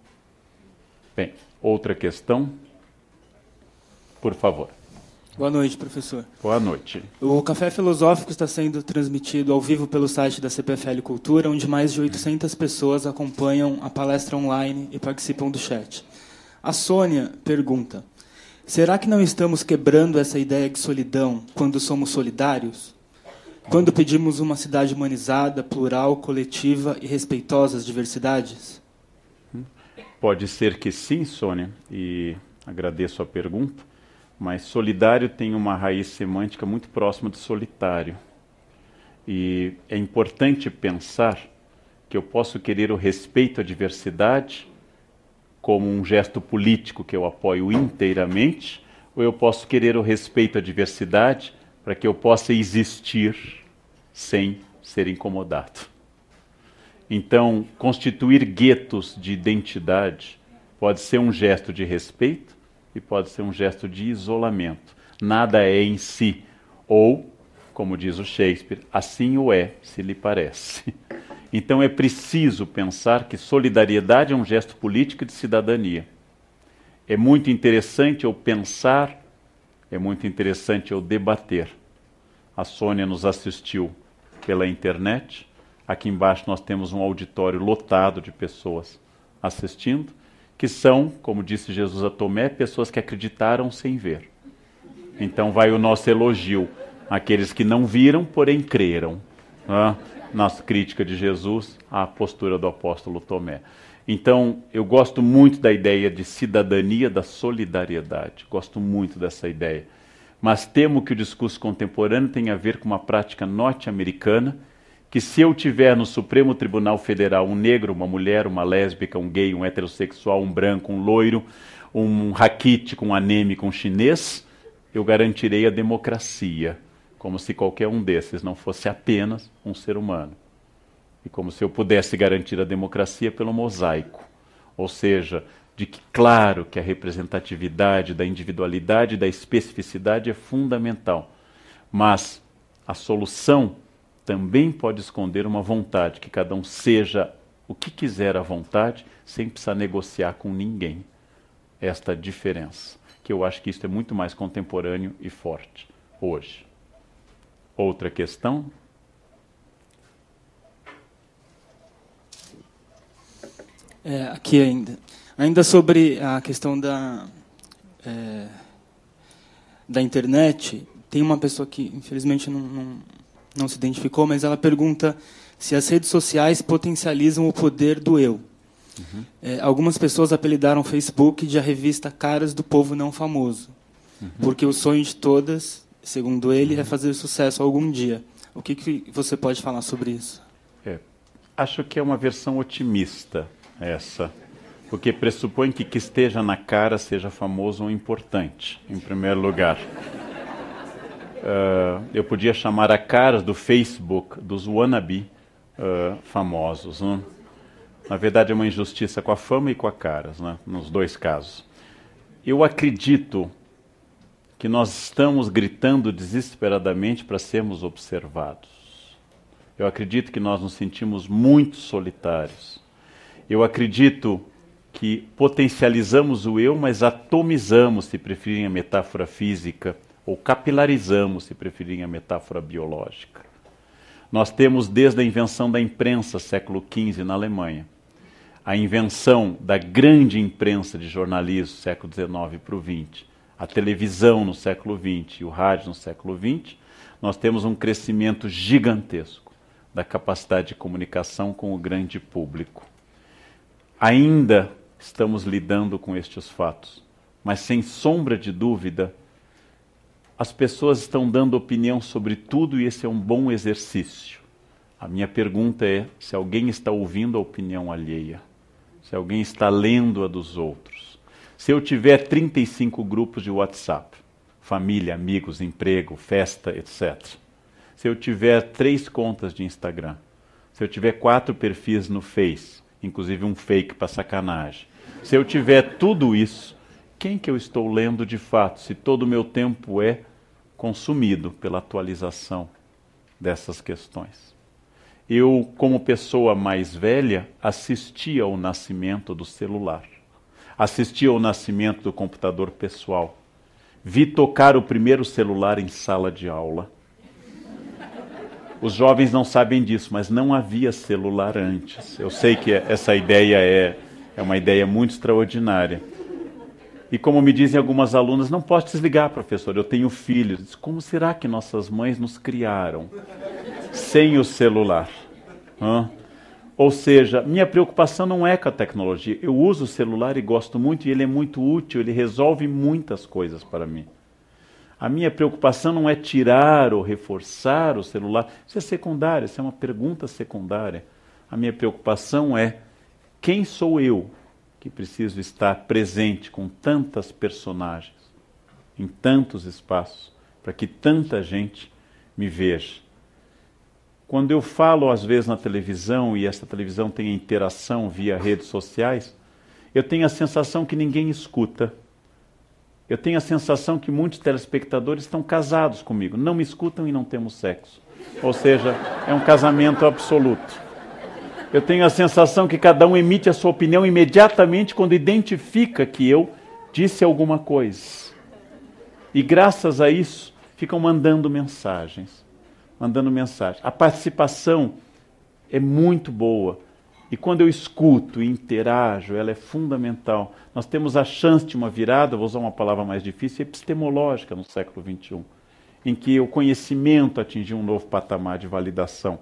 Bem, outra questão? Por favor. Boa noite, professor. Boa noite. O Café Filosófico está sendo transmitido ao vivo pelo site da C P F L Cultura, onde mais de oitocentas pessoas acompanham a palestra online e participam do chat. A Sônia pergunta: será que não estamos quebrando essa ideia de solidão quando somos solidários? Quando pedimos uma cidade humanizada, plural, coletiva e respeitosa às diversidades? Pode ser que sim, Sônia, e agradeço a pergunta. Mas solidário tem uma raiz semântica muito próxima de solitário. E é importante pensar que eu posso querer o respeito à diversidade como um gesto político que eu apoio inteiramente, ou eu posso querer o respeito à diversidade para que eu possa existir sem ser incomodado. Então, constituir guetos de identidade pode ser um gesto de respeito, e pode ser um gesto de isolamento. Nada é em si. Ou, como diz o Shakespeare, assim o é, se lhe parece. Então é preciso pensar que solidariedade é um gesto político de cidadania. É muito interessante eu pensar, é muito interessante eu debater. A Sônia nos assistiu pela internet. Aqui embaixo nós temos um auditório lotado de pessoas assistindo, que são, como disse Jesus a Tomé, pessoas que acreditaram sem ver. Então vai o nosso elogio àqueles que não viram, porém creram. Ah, nossa crítica de Jesus à postura do apóstolo Tomé. Então, eu gosto muito da ideia de cidadania, da solidariedade. Gosto muito dessa ideia. Mas temo que o discurso contemporâneo tenha a ver com uma prática norte-americana, que se eu tiver no Supremo Tribunal Federal um negro, uma mulher, uma lésbica, um gay, um heterossexual, um branco, um loiro, um raquítico, um anêmico, um chinês, eu garantirei a democracia, como se qualquer um desses não fosse apenas um ser humano. E como se eu pudesse garantir a democracia pelo mosaico. Ou seja, de que claro que a representatividade da individualidade e da especificidade é fundamental. Mas a solução também pode esconder uma vontade, que cada um seja o que quiser à vontade, sem precisar negociar com ninguém. Esta diferença, que eu acho que isso é muito mais contemporâneo e forte hoje. Outra questão? É, aqui ainda. Ainda sobre a questão da, é, da internet, tem uma pessoa que, infelizmente, não, não, não se identificou, mas ela pergunta se as redes sociais potencializam o poder do eu. Uhum. É, algumas pessoas apelidaram o Facebook de a revista Caras do Povo Não Famoso, uhum. porque o sonho de todas, segundo ele, uhum. é fazer sucesso algum dia. O que, que você pode falar sobre isso? É, acho que é uma versão otimista essa, porque pressupõe que que esteja na cara seja famoso ou importante, em primeiro lugar. Uh, eu podia chamar a cara do Facebook dos wannabe uh, famosos, né? Na verdade é uma injustiça com a fama e com a caras, né? Nos dois casos. Eu acredito que nós estamos gritando desesperadamente para sermos observados. Eu acredito que nós nos sentimos muito solitários. Eu acredito que potencializamos o eu, mas atomizamos, se preferirem a metáfora física, ou capilarizamos, se preferirem a metáfora biológica. Nós temos desde a invenção da imprensa, século quinze, na Alemanha, a invenção da grande imprensa de jornalismo, século dezenove para o vinte, a televisão no século vinte e o rádio no século vinte, nós temos um crescimento gigantesco da capacidade de comunicação com o grande público. Ainda estamos lidando com estes fatos, mas sem sombra de dúvida, as pessoas estão dando opinião sobre tudo e esse é um bom exercício. A minha pergunta é se alguém está ouvindo a opinião alheia, se alguém está lendo a dos outros. Se eu tiver trinta e cinco grupos de WhatsApp, família, amigos, emprego, festa, etcétera. Se eu tiver três contas de Instagram, se eu tiver quatro perfis no Face, inclusive um fake para sacanagem, se eu tiver tudo isso, quem que eu estou lendo de fato, se todo o meu tempo é consumido pela atualização dessas questões? Eu, como pessoa mais velha, assisti ao nascimento do celular, assisti ao nascimento do computador pessoal, vi tocar o primeiro celular em sala de aula. Os jovens não sabem disso, mas não havia celular antes. Eu sei que essa ideia é, é uma ideia muito extraordinária. E como me dizem algumas alunas, não posso desligar, professor, eu tenho filhos. Como será que nossas mães nos criaram sem o celular? Hã? Ou seja, minha preocupação não é com a tecnologia. Eu uso o celular e gosto muito, e ele é muito útil, ele resolve muitas coisas para mim. A minha preocupação não é tirar ou reforçar o celular. Isso é secundário, isso é uma pergunta secundária. A minha preocupação é quem sou eu que preciso estar presente com tantas personagens, em tantos espaços, para que tanta gente me veja. Quando eu falo, às vezes, na televisão, e essa televisão tem interação via redes sociais, eu tenho a sensação que ninguém escuta. Eu tenho a sensação que muitos telespectadores estão casados comigo, não me escutam e não temos sexo. Ou seja, é um casamento absoluto. Eu tenho a sensação que cada um emite a sua opinião imediatamente quando identifica que eu disse alguma coisa. E graças a isso, ficam mandando mensagens. Mandando mensagens. A participação é muito boa. E quando eu escuto e interajo, ela é fundamental. Nós temos a chance de uma virada, vou usar uma palavra mais difícil, epistemológica no século vinte e um, em que o conhecimento atingiu um novo patamar de validação.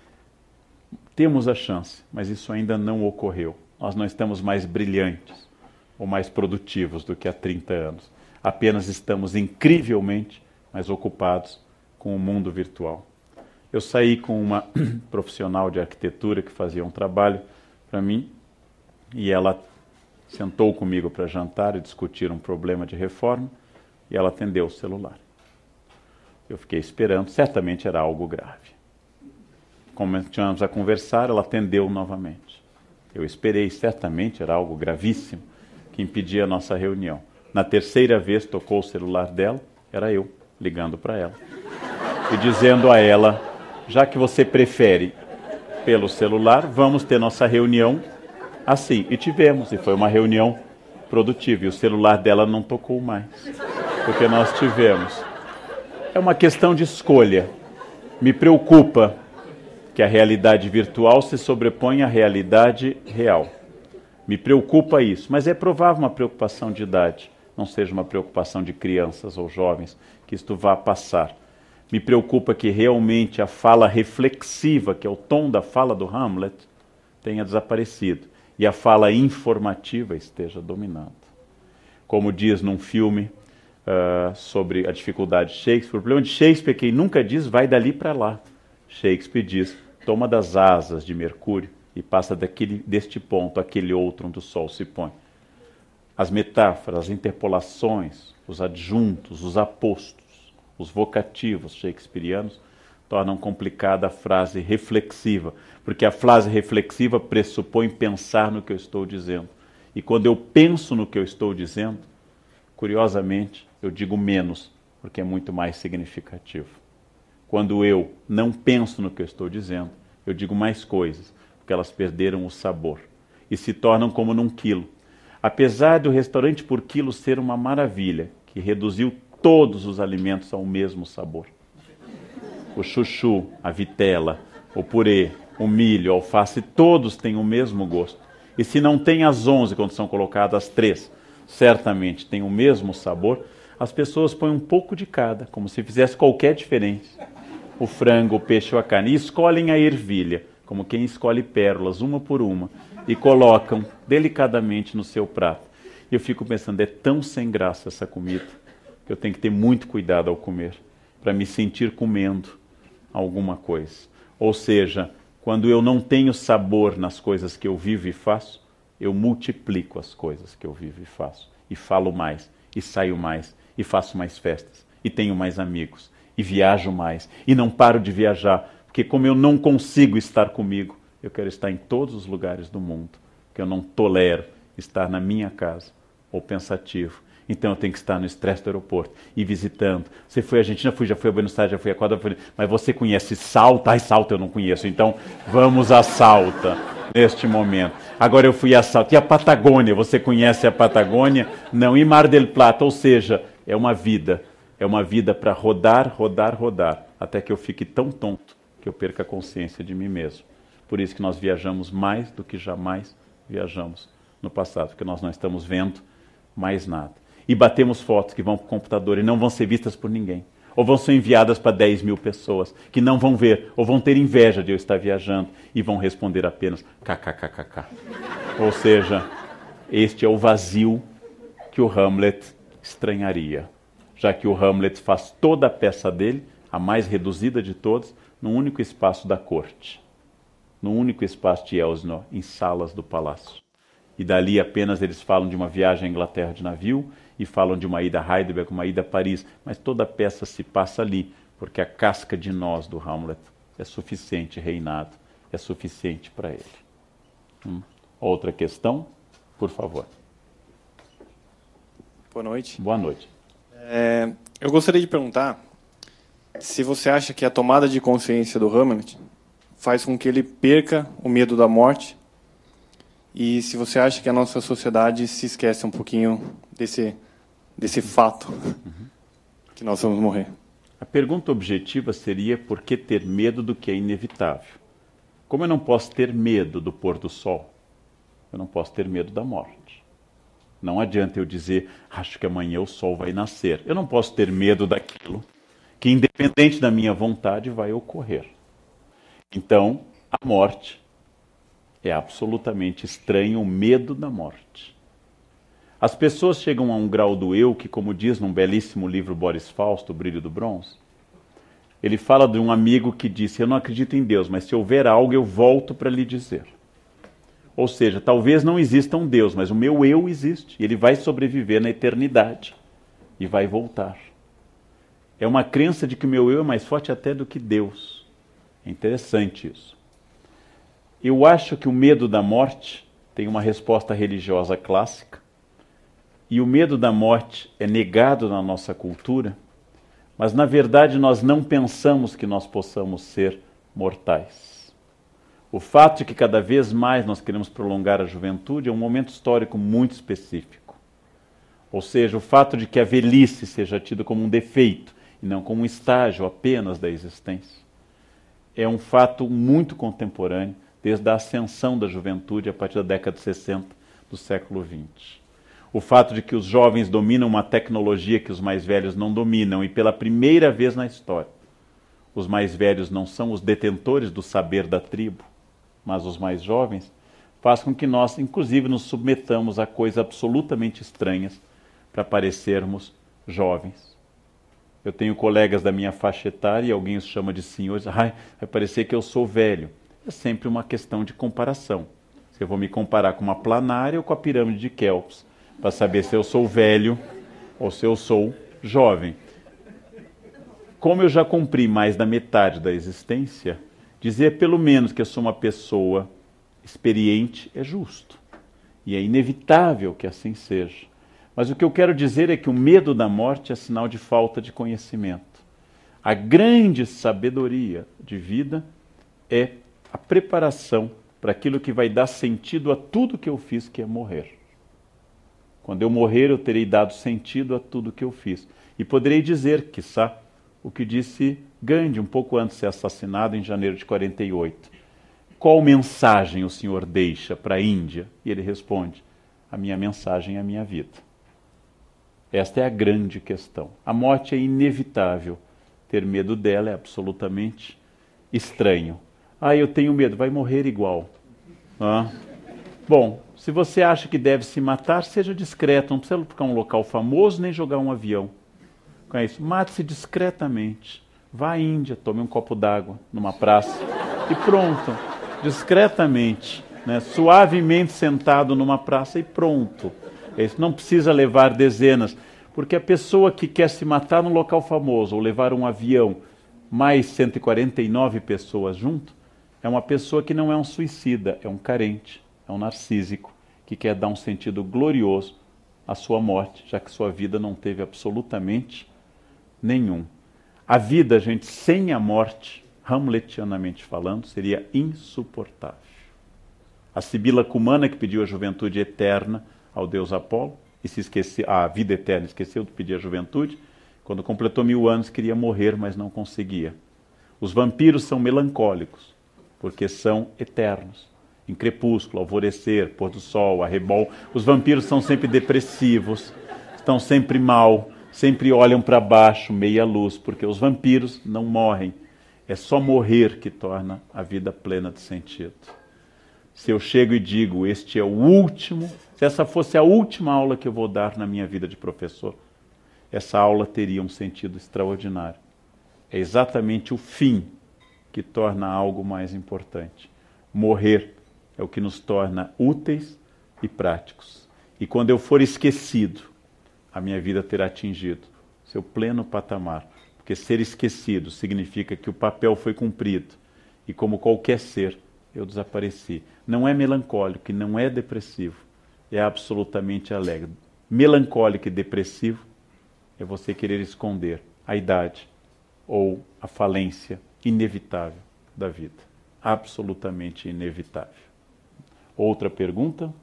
Temos a chance, mas isso ainda não ocorreu. Nós não estamos mais brilhantes ou mais produtivos do que há trinta anos. Apenas estamos incrivelmente mais ocupados com o mundo virtual. Eu saí com uma profissional de arquitetura que fazia um trabalho para mim e ela sentou comigo para jantar e discutir um problema de reforma e ela atendeu o celular. Eu fiquei esperando, certamente era algo grave. Começamos a conversar, ela atendeu novamente. Eu esperei, certamente era algo gravíssimo que impedia a nossa reunião. Na terceira vez tocou o celular dela, era eu ligando para ela e dizendo a ela: já que você prefere pelo celular, vamos ter nossa reunião assim. E tivemos, e foi uma reunião produtiva. E o celular dela não tocou mais, porque nós tivemos. É uma questão de escolha. Me preocupa que a realidade virtual se sobreponha à realidade real. Me preocupa isso, mas é provável uma preocupação de idade, não seja uma preocupação de crianças ou jovens, que isto vá passar. Me preocupa que realmente a fala reflexiva, que é o tom da fala do Hamlet, tenha desaparecido e a fala informativa esteja dominando. Como diz num filme uh, sobre a dificuldade de Shakespeare, o problema de Shakespeare é que ele nunca diz vai dali para lá. Shakespeare diz, toma das asas de Mercúrio e passa daquele, deste ponto àquele outro onde o sol se põe. As metáforas, as interpolações, os adjuntos, os apostos, os vocativos shakespearianos tornam complicada a frase reflexiva, porque a frase reflexiva pressupõe pensar no que eu estou dizendo. E quando eu penso no que eu estou dizendo, curiosamente, eu digo menos, porque é muito mais significativo. Quando eu não penso no que eu estou dizendo, eu digo mais coisas, porque elas perderam o sabor e se tornam como num quilo. Apesar do restaurante por quilo ser uma maravilha, que reduziu todos os alimentos ao mesmo sabor. O chuchu, a vitela, o purê, o milho, a alface, todos têm o mesmo gosto. E se não tem as onze, quando são colocadas as três, certamente tem o mesmo sabor, as pessoas põem um pouco de cada, como se fizesse qualquer diferença. O frango, o peixe ou a carne. E escolhem a ervilha, como quem escolhe pérolas, uma por uma, e colocam delicadamente no seu prato. E eu fico pensando, é tão sem graça essa comida, que eu tenho que ter muito cuidado ao comer, para me sentir comendo alguma coisa. Ou seja, quando eu não tenho sabor nas coisas que eu vivo e faço, eu multiplico as coisas que eu vivo e faço. E falo mais, e saio mais, e faço mais festas, e tenho mais amigos, e viajo mais, e não paro de viajar, porque como eu não consigo estar comigo, eu quero estar em todos os lugares do mundo, porque eu não tolero estar na minha casa, ou pensativo. Então eu tenho que estar no estresse do aeroporto e visitando. Você foi à Argentina? Fui, já fui a Buenos Aires, já fui a Equador, fui... mas você conhece Salta? Ai, Salta eu não conheço, então vamos a Salta neste momento. Agora eu fui a Salta. E a Patagônia? Você conhece a Patagônia? Não. E Mar del Plata? Ou seja, é uma vida. É uma vida para rodar, rodar, rodar, até que eu fique tão tonto que eu perca a consciência de mim mesmo. Por isso que nós viajamos mais do que jamais viajamos no passado, porque nós não estamos vendo mais nada. E batemos fotos que vão para o computador e não vão ser vistas por ninguém. Ou vão ser enviadas para dez mil pessoas que não vão ver, ou vão ter inveja de eu estar viajando e vão responder apenas kkkk. Ou seja, este é o vazio que o Hamlet estranharia, já que o Hamlet faz toda a peça dele, a mais reduzida de todas, num único espaço da corte, num único espaço de Elsinore, em salas do palácio. E dali apenas eles falam de uma viagem à Inglaterra de navio e falam de uma ida a Heidelberg, uma ida a Paris, mas toda a peça se passa ali, porque a casca de nós do Hamlet é suficiente reinado, é suficiente para ele. Hum. Outra questão, por favor. Boa noite. Boa noite. É, eu gostaria de perguntar se você acha que a tomada de consciência do Hamlet faz com que ele perca o medo da morte, e se você acha que a nossa sociedade se esquece um pouquinho desse, desse fato, uhum, que nós vamos morrer. A pergunta objetiva seria por que ter medo do que é inevitável? Como eu não posso ter medo do pôr do sol, eu não posso ter medo da morte. Não adianta eu dizer, acho que amanhã o sol vai nascer. Eu não posso ter medo daquilo que, independente da minha vontade, vai ocorrer. Então, a morte é absolutamente estranho, o medo da morte. As pessoas chegam a um grau do eu que, como diz num belíssimo livro Boris Fausto, O Brilho do Bronze, ele fala de um amigo que disse, eu não acredito em Deus, mas se houver algo eu volto para lhe dizer. Ou seja, talvez não exista um Deus, mas o meu eu existe, e ele vai sobreviver na eternidade e vai voltar. É uma crença de que o meu eu é mais forte até do que Deus. É interessante isso. Eu acho que o medo da morte tem uma resposta religiosa clássica, e o medo da morte é negado na nossa cultura, mas na verdade nós não pensamos que nós possamos ser mortais. O fato de que cada vez mais nós queremos prolongar a juventude é um momento histórico muito específico. Ou seja, o fato de que a velhice seja tida como um defeito e não como um estágio apenas da existência, é um fato muito contemporâneo, desde a ascensão da juventude a partir da década de sessenta, do século vinte. O fato de que os jovens dominam uma tecnologia que os mais velhos não dominam, e pela primeira vez na história, os mais velhos não são os detentores do saber da tribo, mas os mais jovens, faz com que nós, inclusive, nos submetamos a coisas absolutamente estranhas para parecermos jovens. Eu tenho colegas da minha faixa etária e alguém os chama de senhores. Ai, vai parecer que eu sou velho. É sempre uma questão de comparação. Se eu vou me comparar com uma planária ou com a pirâmide de Kelps, para saber se eu sou velho ou se eu sou jovem. Como eu já cumpri mais da metade da existência, dizer pelo menos que eu sou uma pessoa experiente é justo. E é inevitável que assim seja. Mas o que eu quero dizer é que o medo da morte é sinal de falta de conhecimento. A grande sabedoria de vida é a preparação para aquilo que vai dar sentido a tudo que eu fiz, que é morrer. Quando eu morrer, eu terei dado sentido a tudo que eu fiz. E poderei dizer, quiçá, o que disse Gandhi, um pouco antes de ser assassinado, em janeiro de quarenta e oito. Qual mensagem o senhor deixa para a Índia? E ele responde, a minha mensagem é a minha vida. Esta é a grande questão. A morte é inevitável. Ter medo dela é absolutamente estranho. Ah, eu tenho medo, vai morrer igual. Ah. Bom, se você acha que deve se matar, seja discreto, não precisa ficar um local famoso nem jogar um avião. Com isso, mate-se discretamente. Vá à Índia, tome um copo d'água numa praça e pronto. Discretamente, né? Suavemente sentado numa praça e pronto. Isso não precisa levar dezenas, porque a pessoa que quer se matar num local famoso ou levar um avião, mais cento e quarenta e nove pessoas junto, é uma pessoa que não é um suicida, é um carente, é um narcísico, que quer dar um sentido glorioso à sua morte, já que sua vida não teve absolutamente nenhum. A vida, gente, sem a morte, hamletianamente falando, seria insuportável. A Sibila Cumana, que pediu a juventude eterna ao deus Apolo, e se esqueceu, a vida eterna, esqueceu de pedir a juventude, quando completou mil anos queria morrer, mas não conseguia. Os vampiros são melancólicos, porque são eternos. Em crepúsculo, alvorecer, pôr do sol, arrebol, os vampiros são sempre depressivos, estão sempre mal, sempre olham para baixo, meia luz, porque os vampiros não morrem. É só morrer que torna a vida plena de sentido. Se eu chego e digo, este é o último, se essa fosse a última aula que eu vou dar na minha vida de professor, essa aula teria um sentido extraordinário. É exatamente o fim que torna algo mais importante. Morrer é o que nos torna úteis e práticos. E quando eu for esquecido, a minha vida terá atingido seu pleno patamar. Porque ser esquecido significa que o papel foi cumprido. E como qualquer ser, eu desapareci. Não é melancólico e não é depressivo. É absolutamente alegre. Melancólico e depressivo é você querer esconder a idade ou a falência inevitável da vida. Absolutamente inevitável. Outra pergunta?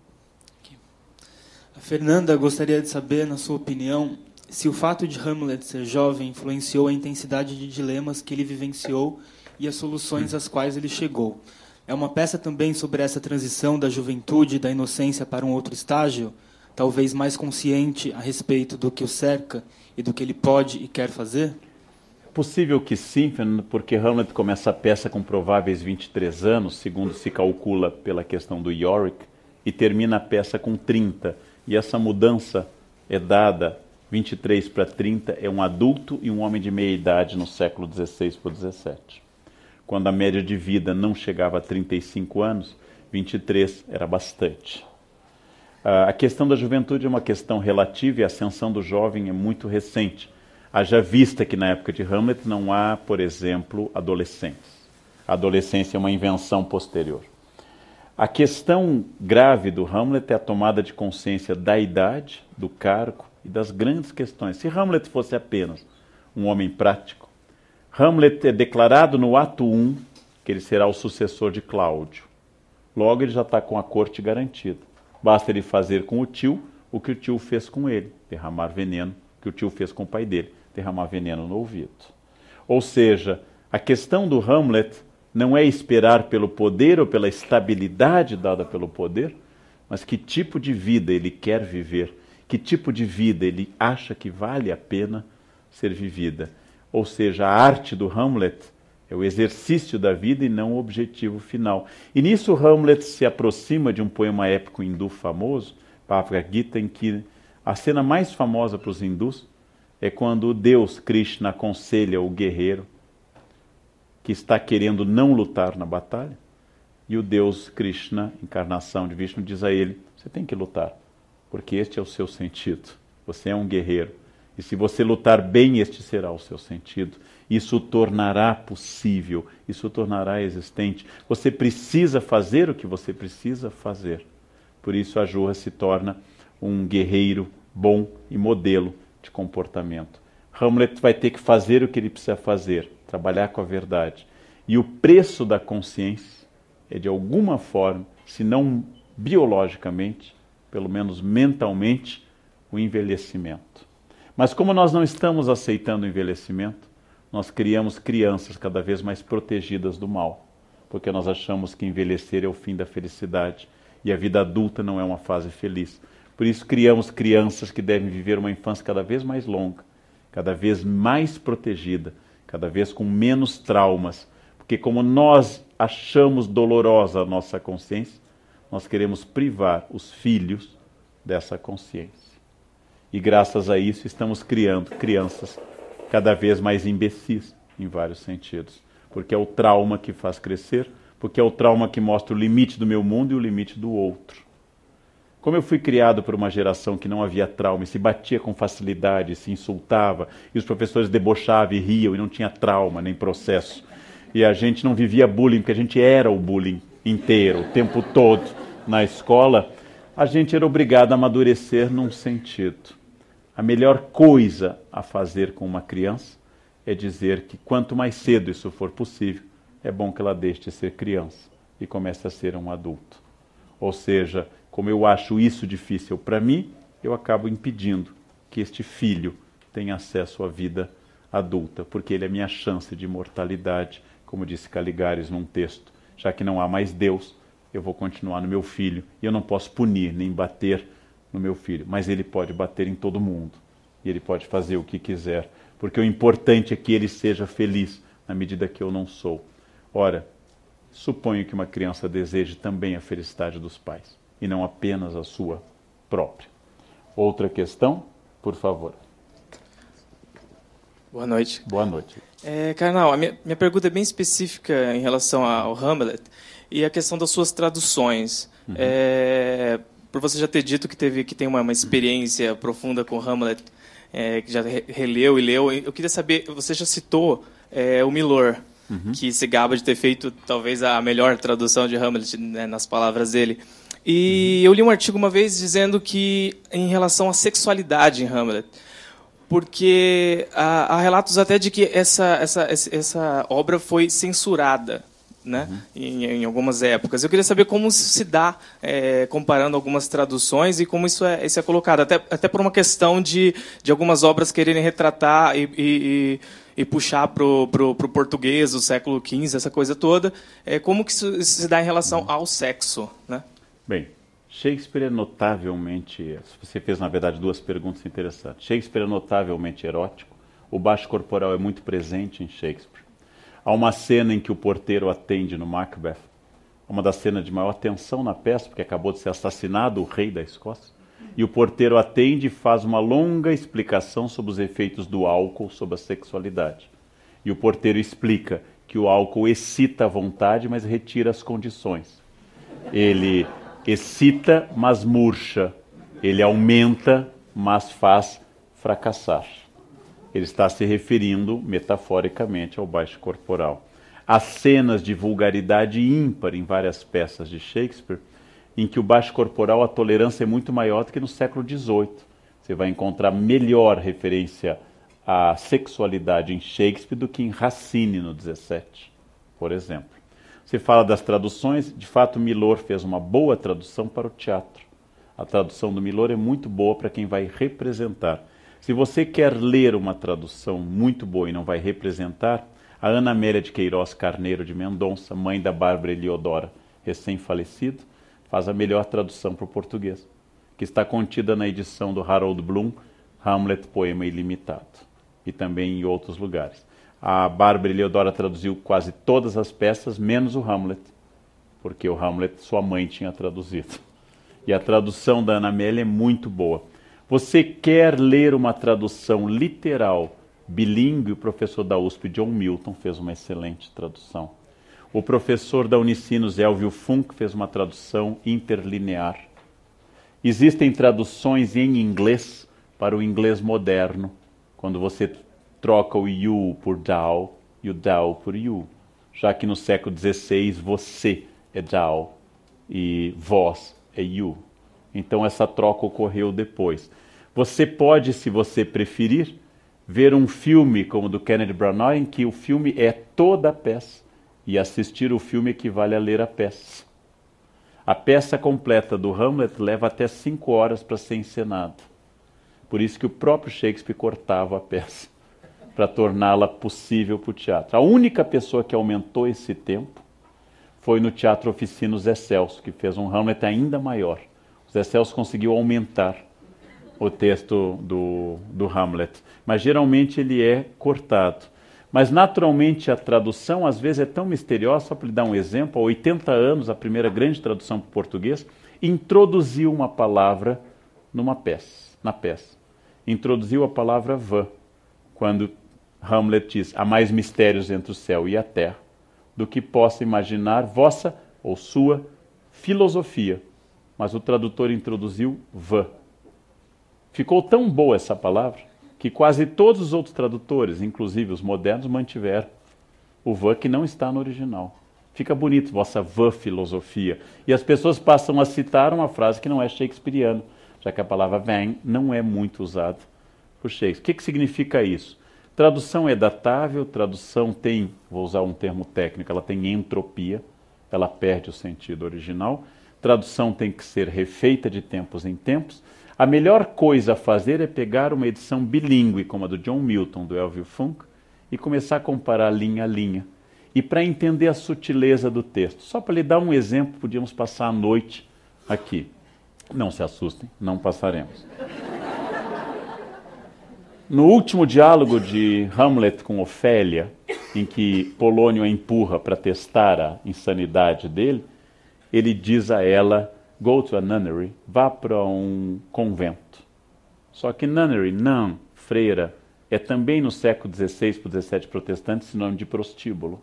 A Fernanda gostaria de saber, na sua opinião, se o fato de Hamlet ser jovem influenciou a intensidade de dilemas que ele vivenciou e as soluções às quais ele chegou. É uma peça também sobre essa transição da juventude e da inocência para um outro estágio, talvez mais consciente a respeito do que o cerca e do que ele pode e quer fazer? É possível que sim, Fernando, porque Hamlet começa a peça com prováveis vinte e três anos, segundo se calcula pela questão do Yorick, e termina a peça com trinta. E essa mudança é dada, vinte e três para trinta, é um adulto e um homem de meia idade no século dezesseis para o dezessete. Quando a média de vida não chegava a trinta e cinco anos, vinte e três era bastante. A questão da juventude é uma questão relativa e a ascensão do jovem é muito recente. Haja vista que na época de Hamlet não há, por exemplo, adolescentes. A adolescência é uma invenção posterior. A questão grave do Hamlet é a tomada de consciência da idade, do cargo e das grandes questões. Se Hamlet fosse apenas um homem prático, Hamlet é declarado no ato um que ele será o sucessor de Cláudio. Logo ele já está com a corte garantida. Basta ele fazer com o tio o que o tio fez com ele, derramar veneno, que o tio fez com o pai dele, derramar veneno no ouvido. Ou seja, a questão do Hamlet não é esperar pelo poder ou pela estabilidade dada pelo poder, mas que tipo de vida ele quer viver, que tipo de vida ele acha que vale a pena ser vivida. Ou seja, a arte do Hamlet é o exercício da vida e não o objetivo final. E nisso Hamlet se aproxima de um poema épico hindu famoso, Bhagavad Gita, em que a cena mais famosa para os hindus é quando o Deus Krishna aconselha o guerreiro que está querendo não lutar na batalha, e o Deus Krishna, encarnação de Vishnu, diz a ele: você tem que lutar, porque este é o seu sentido. Você é um guerreiro. E se você lutar bem, este será o seu sentido. Isso o tornará possível, isso o tornará existente. Você precisa fazer o que você precisa fazer. Por isso a Jurra se torna um guerreiro bom e modelo de comportamento. Hamlet vai ter que fazer o que ele precisa fazer, trabalhar com a verdade. E o preço da consciência é, de alguma forma, se não biologicamente, pelo menos mentalmente, o envelhecimento. Mas como nós não estamos aceitando o envelhecimento, nós criamos crianças cada vez mais protegidas do mal, porque nós achamos que envelhecer é o fim da felicidade e a vida adulta não é uma fase feliz. Por isso criamos crianças que devem viver uma infância cada vez mais longa, cada vez mais protegida, cada vez com menos traumas, porque como nós achamos dolorosa a nossa consciência, nós queremos privar os filhos dessa consciência. E graças a isso estamos criando crianças cada vez mais imbecis, em vários sentidos. Porque é o trauma que faz crescer, porque é o trauma que mostra o limite do meu mundo e o limite do outro. Como eu fui criado por uma geração que não havia trauma, e se batia com facilidade, se insultava, e os professores debochavam e riam, e não tinha trauma, nem processo. E a gente não vivia bullying, porque a gente era o bullying inteiro, o tempo todo na escola, a gente era obrigado a amadurecer num sentido. A melhor coisa a fazer com uma criança é dizer que quanto mais cedo isso for possível, é bom que ela deixe de ser criança e comece a ser um adulto. Ou seja, como eu acho isso difícil para mim, eu acabo impedindo que este filho tenha acesso à vida adulta, porque ele é a minha chance de imortalidade, como disse Caligares num texto. Já que não há mais Deus, eu vou continuar no meu filho, e eu não posso punir nem bater no meu filho, mas ele pode bater em todo mundo, e ele pode fazer o que quiser, porque o importante é que ele seja feliz, na medida que eu não sou. Ora, suponho que uma criança deseje também a felicidade dos pais, e não apenas a sua própria. Outra questão, por favor. Boa noite. Boa noite. É, Karnal, a minha, minha pergunta é bem específica em relação ao Hamlet, e a questão das suas traduções. Uhum. É... Por você já ter dito que teve que tem uma, uma experiência profunda com Hamlet, é, que já re, releu e leu, eu queria saber, você já citou é, o Milor, uhum. que se gaba de ter feito talvez a melhor tradução de Hamlet, né, nas palavras dele. E uhum. eu li um artigo uma vez dizendo que em relação à sexualidade em Hamlet, porque há, há relatos até de que essa, essa, essa obra foi censurada, né? Uhum. Em, em algumas épocas. Eu queria saber como isso se dá, é, comparando algumas traduções, e como isso é, isso é colocado, até, até por uma questão de, de algumas obras quererem retratar e, e, e puxar para o pro, pro português do século quinze, essa coisa toda. É, como que isso, isso se dá em relação ao sexo, né? Bem, Shakespeare é notavelmente... Você fez, na verdade, duas perguntas interessantes. Shakespeare é notavelmente erótico. O baixo corporal é muito presente em Shakespeare. Há uma cena em que o porteiro atende no Macbeth, uma das cenas de maior tensão na peça, porque acabou de ser assassinado o rei da Escócia, e o porteiro atende e faz uma longa explicação sobre os efeitos do álcool sobre a sexualidade. E o porteiro explica que o álcool excita a vontade, mas retira as condições. Ele excita, mas murcha. Ele aumenta, mas faz fracassar. Ele está se referindo, metaforicamente, ao baixo corporal. Há cenas de vulgaridade ímpar em várias peças de Shakespeare, em que o baixo corporal, a tolerância é muito maior do que no século dezoito. Você vai encontrar melhor referência à sexualidade em Shakespeare do que em Racine, no dezessete, por exemplo. Você fala das traduções, de fato Milor fez uma boa tradução para o teatro. A tradução do Milor é muito boa para quem vai representar. Se você quer ler uma tradução muito boa e não vai representar, a Ana Amélia de Queiroz Carneiro de Mendonça, mãe da Bárbara Eliodora, recém-falecido, faz a melhor tradução para o português, que está contida na edição do Harold Bloom, Hamlet, Poema Ilimitado, e também em outros lugares. A Bárbara Eleodora traduziu quase todas as peças, menos o Hamlet, porque o Hamlet sua mãe tinha traduzido. E a tradução da Ana Amélia é muito boa. Você quer ler uma tradução literal, bilíngue? O professor da U S P, John Milton, fez uma excelente tradução. O professor da Unicinos, Elvio Funk, fez uma tradução interlinear. Existem traduções em inglês para o inglês moderno, quando você troca o you por thou e o thou por you, já que no século dezesseis você é thou e vós é you. Então essa troca ocorreu depois. Você pode, se você preferir, ver um filme como o do Kenneth Branagh, em que o filme é toda a peça, e assistir o filme equivale a ler a peça. A peça completa do Hamlet leva até cinco horas para ser encenada. Por isso que o próprio Shakespeare cortava a peça, para torná-la possível para o teatro. A única pessoa que aumentou esse tempo foi no Teatro Oficina o Zé Celso, que fez um Hamlet ainda maior. O Zé Celso conseguiu aumentar o texto do, do Hamlet, mas geralmente ele é cortado. Mas naturalmente a tradução às vezes é tão misteriosa, só para lhe dar um exemplo, há oitenta anos, a primeira grande tradução para o português introduziu uma palavra numa peça, na peça. Introduziu a palavra vã, quando Hamlet diz: há mais mistérios entre o céu e a terra do que possa imaginar vossa ou sua filosofia. Mas o tradutor introduziu vã. Ficou tão boa essa palavra que quase todos os outros tradutores, inclusive os modernos, mantiveram o vã que não está no original. Fica bonito, vossa vã filosofia. E as pessoas passam a citar uma frase que não é shakespeariana, já que a palavra vain não é muito usada por Shakespeare. O que, que significa isso? Tradução é datável, tradução tem, vou usar um termo técnico, ela tem entropia, ela perde o sentido original. Tradução tem que ser refeita de tempos em tempos. A melhor coisa a fazer é pegar uma edição bilíngue, como a do John Milton, do Elvio Funk, e começar a comparar linha a linha. E para entender a sutileza do texto. Só para lhe dar um exemplo, podíamos passar a noite aqui. Não se assustem, não passaremos. No último diálogo de Hamlet com Ofélia, em que Polônio a empurra para testar a insanidade dele, ele diz a ela: go to a nunnery, vá para um convento. Só que nunnery, nun, freira, é também no século dezesseis para o dezessete protestante sinônimo de prostíbulo,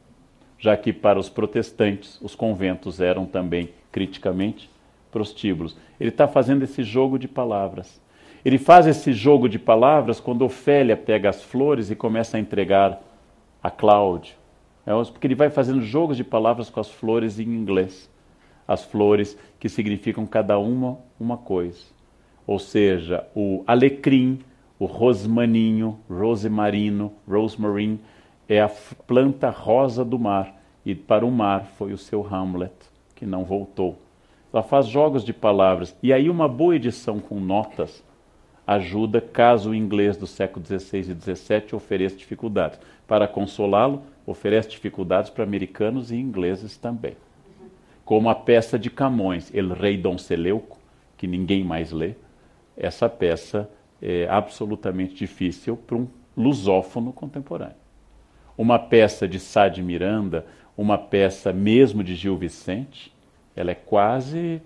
já que para os protestantes os conventos eram também, criticamente, prostíbulos. Ele está fazendo esse jogo de palavras. Ele faz esse jogo de palavras quando Ofélia pega as flores e começa a entregar a Cláudio. É, porque ele vai fazendo jogos de palavras com as flores em inglês. As flores que significam cada uma uma coisa. Ou seja, o alecrim, o rosmaninho, rosemarino, rosemary, é a planta rosa do mar. E para o mar foi o seu Hamlet, que não voltou. Ela faz jogos de palavras. E aí uma boa edição com notas ajuda caso o inglês do século dezesseis e dezessete ofereça dificuldades. Para consolá-lo, oferece dificuldades para americanos e ingleses também. Como a peça de Camões, El Rei Dom Seleuco, que ninguém mais lê. Essa peça é absolutamente difícil para um lusófono contemporâneo. Uma peça de Sá de Miranda, uma peça mesmo de Gil Vicente, ela é quase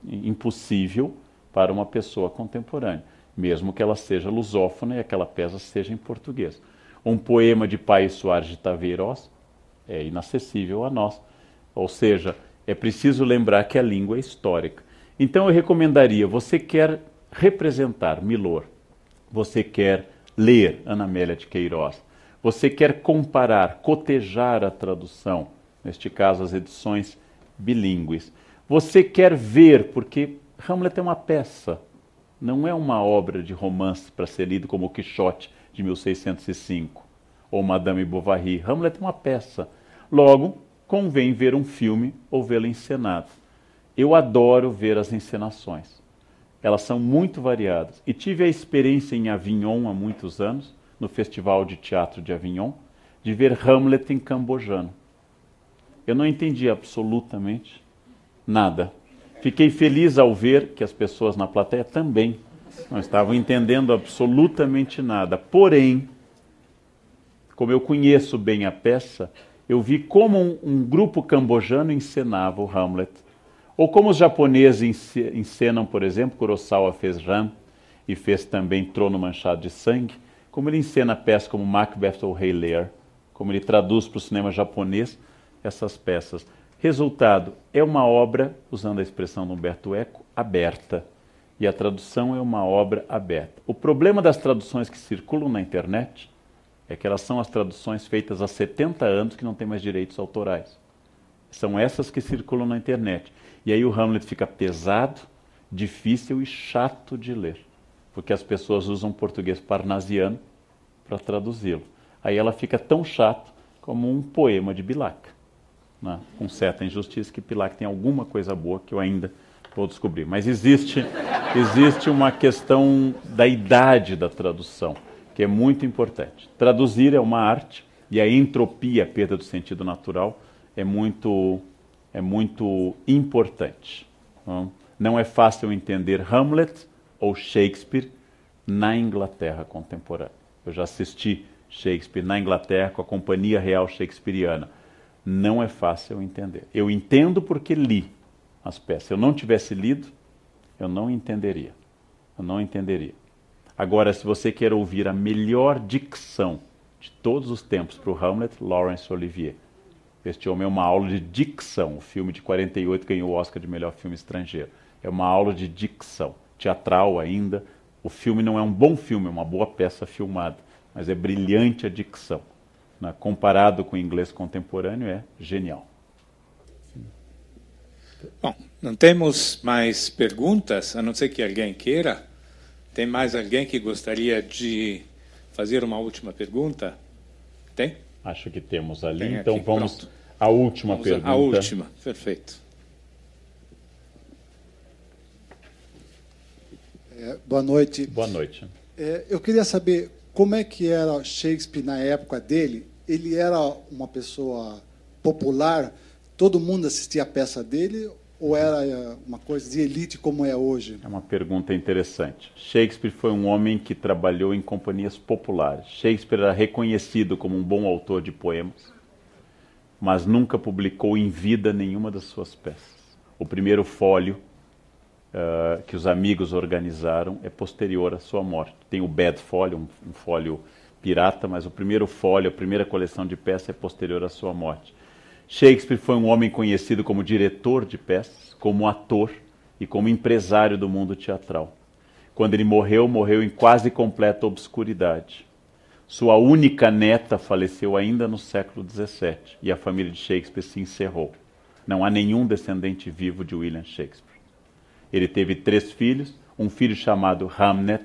impossível para uma pessoa contemporânea, mesmo que ela seja lusófona e aquela peça seja em português. Um poema de Paes Soares de Taveirós é inacessível a nós. Ou seja, é preciso lembrar que a língua é histórica. Então eu recomendaria, você quer representar Milor, você quer ler Ana Amélia de Queiroz, você quer comparar, cotejar a tradução, neste caso as edições bilíngues, você quer ver, porque Hamlet é uma peça, não é uma obra de romance para ser lido como o Quixote de mil seiscentos e cinco, ou Madame Bovary. Hamlet é uma peça. Logo, convém ver um filme ou vê-lo encenado. Eu adoro ver as encenações. Elas são muito variadas. E tive a experiência em Avignon há muitos anos, no Festival de Teatro de Avignon, de ver Hamlet em cambojano. Eu não entendi absolutamente nada. Fiquei feliz ao ver que as pessoas na plateia também não estavam entendendo absolutamente nada. Porém, como eu conheço bem a peça, eu vi como um, um grupo cambojano encenava o Hamlet. Ou como os japoneses encenam, por exemplo, Kurosawa fez Ran e fez também Trono Manchado de Sangue, como ele encena a peça como Macbeth ou Rei Lear, como ele traduz para o cinema japonês essas peças. Resultado, é uma obra, usando a expressão do Humberto Eco, aberta. E a tradução é uma obra aberta. O problema das traduções que circulam na internet é que elas são as traduções feitas há setenta anos que não têm mais direitos autorais. São essas que circulam na internet. E aí o Hamlet fica pesado, difícil e chato de ler. Porque as pessoas usam português parnasiano para traduzi-lo. Aí ela fica tão chato como um poema de Bilac. Né? Com certa injustiça que Bilac tem alguma coisa boa que eu ainda vou descobrir. Mas existe, existe uma questão da idade da tradução, que é muito importante. Traduzir é uma arte, e a entropia, a perda do sentido natural, é muito, é muito importante. Não? Não é fácil entender Hamlet ou Shakespeare na Inglaterra contemporânea. Eu já assisti Shakespeare na Inglaterra com a Companhia Real Shakespeariana. Não é fácil entender. Eu entendo porque li as peças. Se eu não tivesse lido, eu não entenderia. Eu não entenderia. Agora, se você quer ouvir a melhor dicção de todos os tempos para o Hamlet, Laurence Olivier. Este homem é uma aula de dicção. O filme de quarenta e oito ganhou o Oscar de melhor filme estrangeiro. É uma aula de dicção. Teatral ainda. O filme não é um bom filme, é uma boa peça filmada. Mas é brilhante a dicção. Né? Comparado com o inglês contemporâneo, é genial. Bom, não temos mais perguntas, a não ser que alguém queira. Tem mais alguém que gostaria de fazer uma última pergunta? Tem? Acho que temos ali, Tem então aqui, vamos pronto. à última Vamos pergunta. A última, perfeito. É, boa noite. Boa noite. É, eu queria saber como é que era Shakespeare na época dele. Ele era uma pessoa popular, todo mundo assistia a peça dele, ou era uma coisa de elite como é hoje? É uma pergunta interessante. Shakespeare foi um homem que trabalhou em companhias populares. Shakespeare era reconhecido como um bom autor de poemas, mas nunca publicou em vida nenhuma das suas peças. O primeiro fólio uh, que os amigos organizaram é posterior à sua morte. Tem o Bad Folio, um, um fólio pirata, mas o primeiro fólio, a primeira coleção de peças é posterior à sua morte. Shakespeare foi um homem conhecido como diretor de peças, como ator e como empresário do mundo teatral. Quando ele morreu, morreu em quase completa obscuridade. Sua única neta faleceu ainda no século dezessete e a família de Shakespeare se encerrou. Não há nenhum descendente vivo de William Shakespeare. Ele teve três filhos, um filho chamado Hamnet,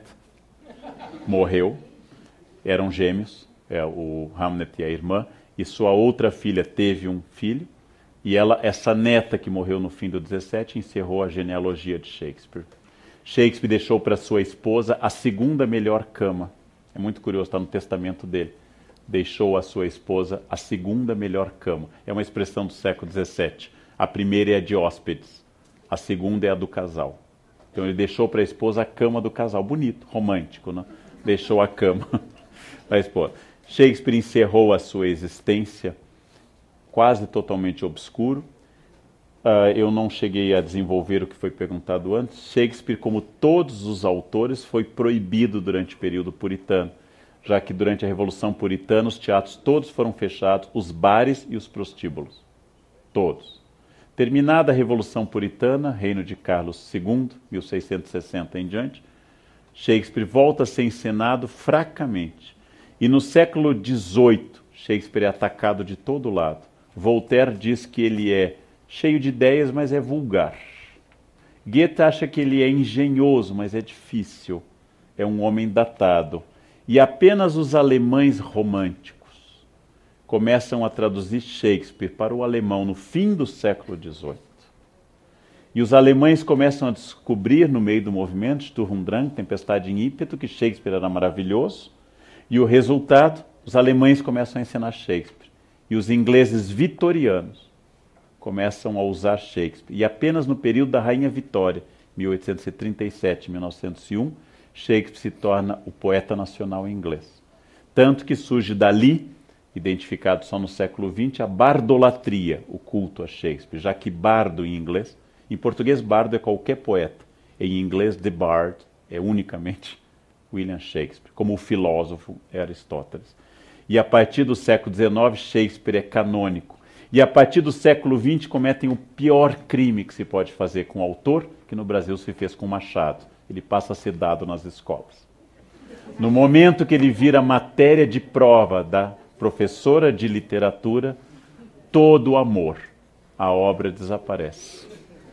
morreu, eram gêmeos, é, o Hamnet e a irmã, e sua outra filha teve um filho, e ela, essa neta que morreu no fim do dezessete, encerrou a genealogia de Shakespeare. Shakespeare deixou para sua esposa a segunda melhor cama. É muito curioso, está no testamento dele. Deixou a sua esposa a segunda melhor cama. É uma expressão do século dezessete. A primeira é a de hóspedes, a segunda é a do casal. Então ele deixou para a esposa a cama do casal. Bonito, romântico, né? Deixou a cama para a esposa. Shakespeare encerrou a sua existência quase totalmente obscuro. Uh, eu não cheguei a desenvolver o que foi perguntado antes. Shakespeare, como todos os autores, foi proibido durante o período puritano, já que durante a Revolução Puritana os teatros todos foram fechados, os bares e os prostíbulos. Todos. Terminada a Revolução Puritana, reino de Carlos segundo, mil seiscentos e sessenta em diante, Shakespeare volta a ser encenado fracamente. E no século dezoito, Shakespeare é atacado de todo lado. Voltaire diz que ele é cheio de ideias, mas é vulgar. Goethe acha que ele é engenhoso, mas é difícil. É um homem datado. E apenas os alemães românticos começam a traduzir Shakespeare para o alemão no fim do século dezoito. E os alemães começam a descobrir, no meio do movimento, Sturm und Drang, Tempestade em Ímpeto, que Shakespeare era maravilhoso. E o resultado, os alemães começam a ensinar Shakespeare. E os ingleses vitorianos começam a usar Shakespeare. E apenas no período da Rainha Vitória, mil oitocentos e trinta e sete a mil novecentos e um, Shakespeare se torna o poeta nacional inglês. Tanto que surge dali, identificado só no século vinte, a bardolatria, o culto a Shakespeare, já que bardo em inglês, em português bardo é qualquer poeta, em inglês the bard é unicamente William Shakespeare, como o filósofo é Aristóteles. E a partir do século dezenove, Shakespeare é canônico. E a partir do século vinte cometem o pior crime que se pode fazer com o autor, que no Brasil se fez com Machado. Ele passa a ser dado nas escolas. No momento que ele vira matéria de prova da professora de literatura, todo o amor, a obra desaparece.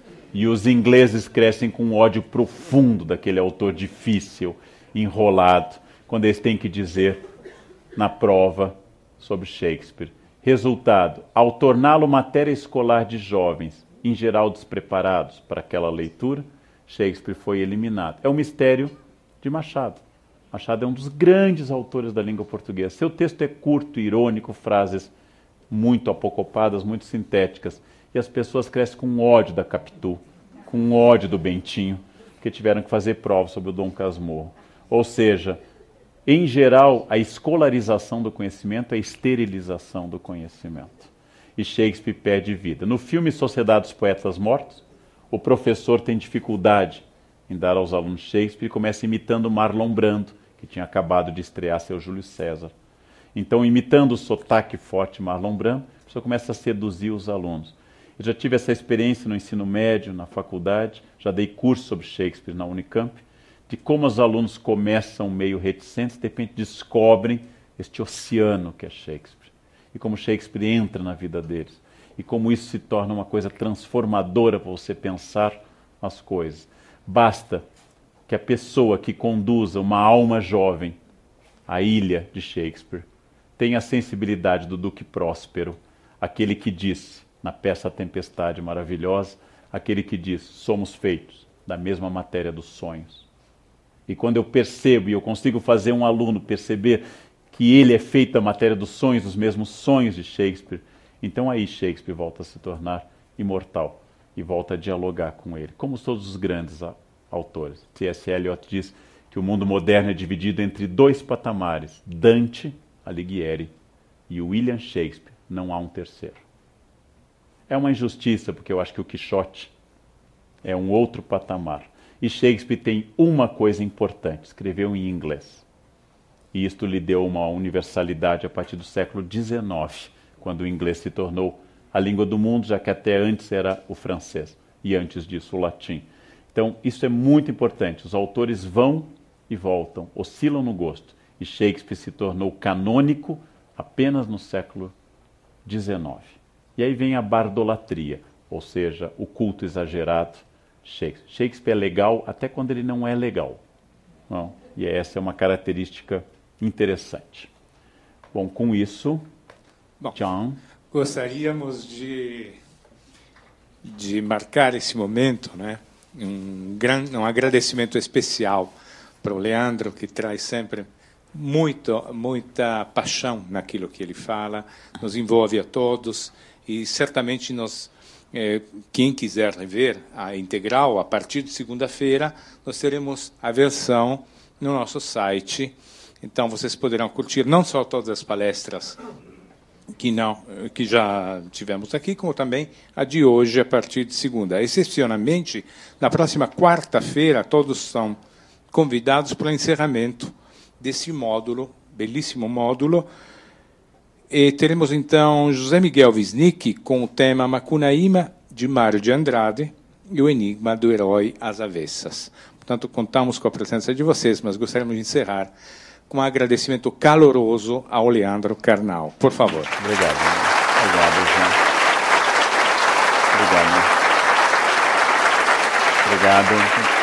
E os ingleses crescem com um ódio profundo daquele autor difícil, enrolado, quando eles têm que dizer na prova sobre Shakespeare. Resultado, ao torná-lo matéria escolar de jovens, em geral despreparados para aquela leitura, Shakespeare foi eliminado. É o mistério de Machado. Machado é um dos grandes autores da língua portuguesa. Seu texto é curto, irônico, frases muito apocopadas, muito sintéticas. E as pessoas crescem com ódio da Capitu, com ódio do Bentinho, que tiveram que fazer prova sobre o Dom Casmurro. Ou seja, em geral, a escolarização do conhecimento é a esterilização do conhecimento. E Shakespeare perde vida. No filme Sociedade dos Poetas Mortos, o professor tem dificuldade em dar aos alunos Shakespeare e começa imitando Marlon Brando, que tinha acabado de estrear seu Júlio César. Então, imitando o sotaque forte Marlon Brando, a pessoa começa a seduzir os alunos. Eu já tive essa experiência no ensino médio, na faculdade, já dei curso sobre Shakespeare na Unicamp, de como os alunos começam meio reticentes, de repente descobrem este oceano que é Shakespeare. E como Shakespeare entra na vida deles. E como isso se torna uma coisa transformadora para você pensar as coisas. Basta que a pessoa que conduza uma alma jovem à ilha de Shakespeare tenha a sensibilidade do Duque Próspero, aquele que diz, na peça A Tempestade Maravilhosa, aquele que diz, somos feitos da mesma matéria dos sonhos. E quando eu percebo e eu consigo fazer um aluno perceber que ele é feito da matéria dos sonhos, dos mesmos sonhos de Shakespeare, então aí Shakespeare volta a se tornar imortal e volta a dialogar com ele, como todos os grandes autores. T S Eliot diz que o mundo moderno é dividido entre dois patamares, Dante Alighieri e William Shakespeare, não há um terceiro. É uma injustiça, porque eu acho que o Quixote é um outro patamar. E Shakespeare tem uma coisa importante, escreveu em inglês. E isto lhe deu uma universalidade a partir do século dezenove, quando o inglês se tornou a língua do mundo, já que até antes era o francês, e antes disso o latim. Então, isso é muito importante. Os autores vão e voltam, oscilam no gosto. E Shakespeare se tornou canônico apenas no século dezenove. E aí vem a bardolatria, ou seja, o culto exagerado. Shakespeare. Shakespeare é legal até quando ele não é legal. Não? E essa é uma característica interessante. Bom, com isso, Bom, John... Gostaríamos de, de marcar esse momento, né? um, gran, um agradecimento especial para o Leandro, que traz sempre muito, muita paixão naquilo que ele fala, nos envolve a todos e certamente nós, eh, quem quiser rever a integral, a partir de segunda-feira, nós teremos a versão no nosso site. Então, vocês poderão curtir não só todas as palestras que, não, que já tivemos aqui, como também a de hoje, a partir de segunda. Excepcionalmente, na próxima quarta-feira, todos são convidados para o encerramento desse módulo, belíssimo módulo. E teremos, então, José Miguel Wisnik com o tema Macunaíma, de Mário de Andrade, e o enigma do herói às avessas. Portanto, contamos com a presença de vocês, mas gostaríamos de encerrar com um agradecimento caloroso ao Leandro Carnal. Por favor. Obrigado. Obrigado, João. Obrigado. Obrigado.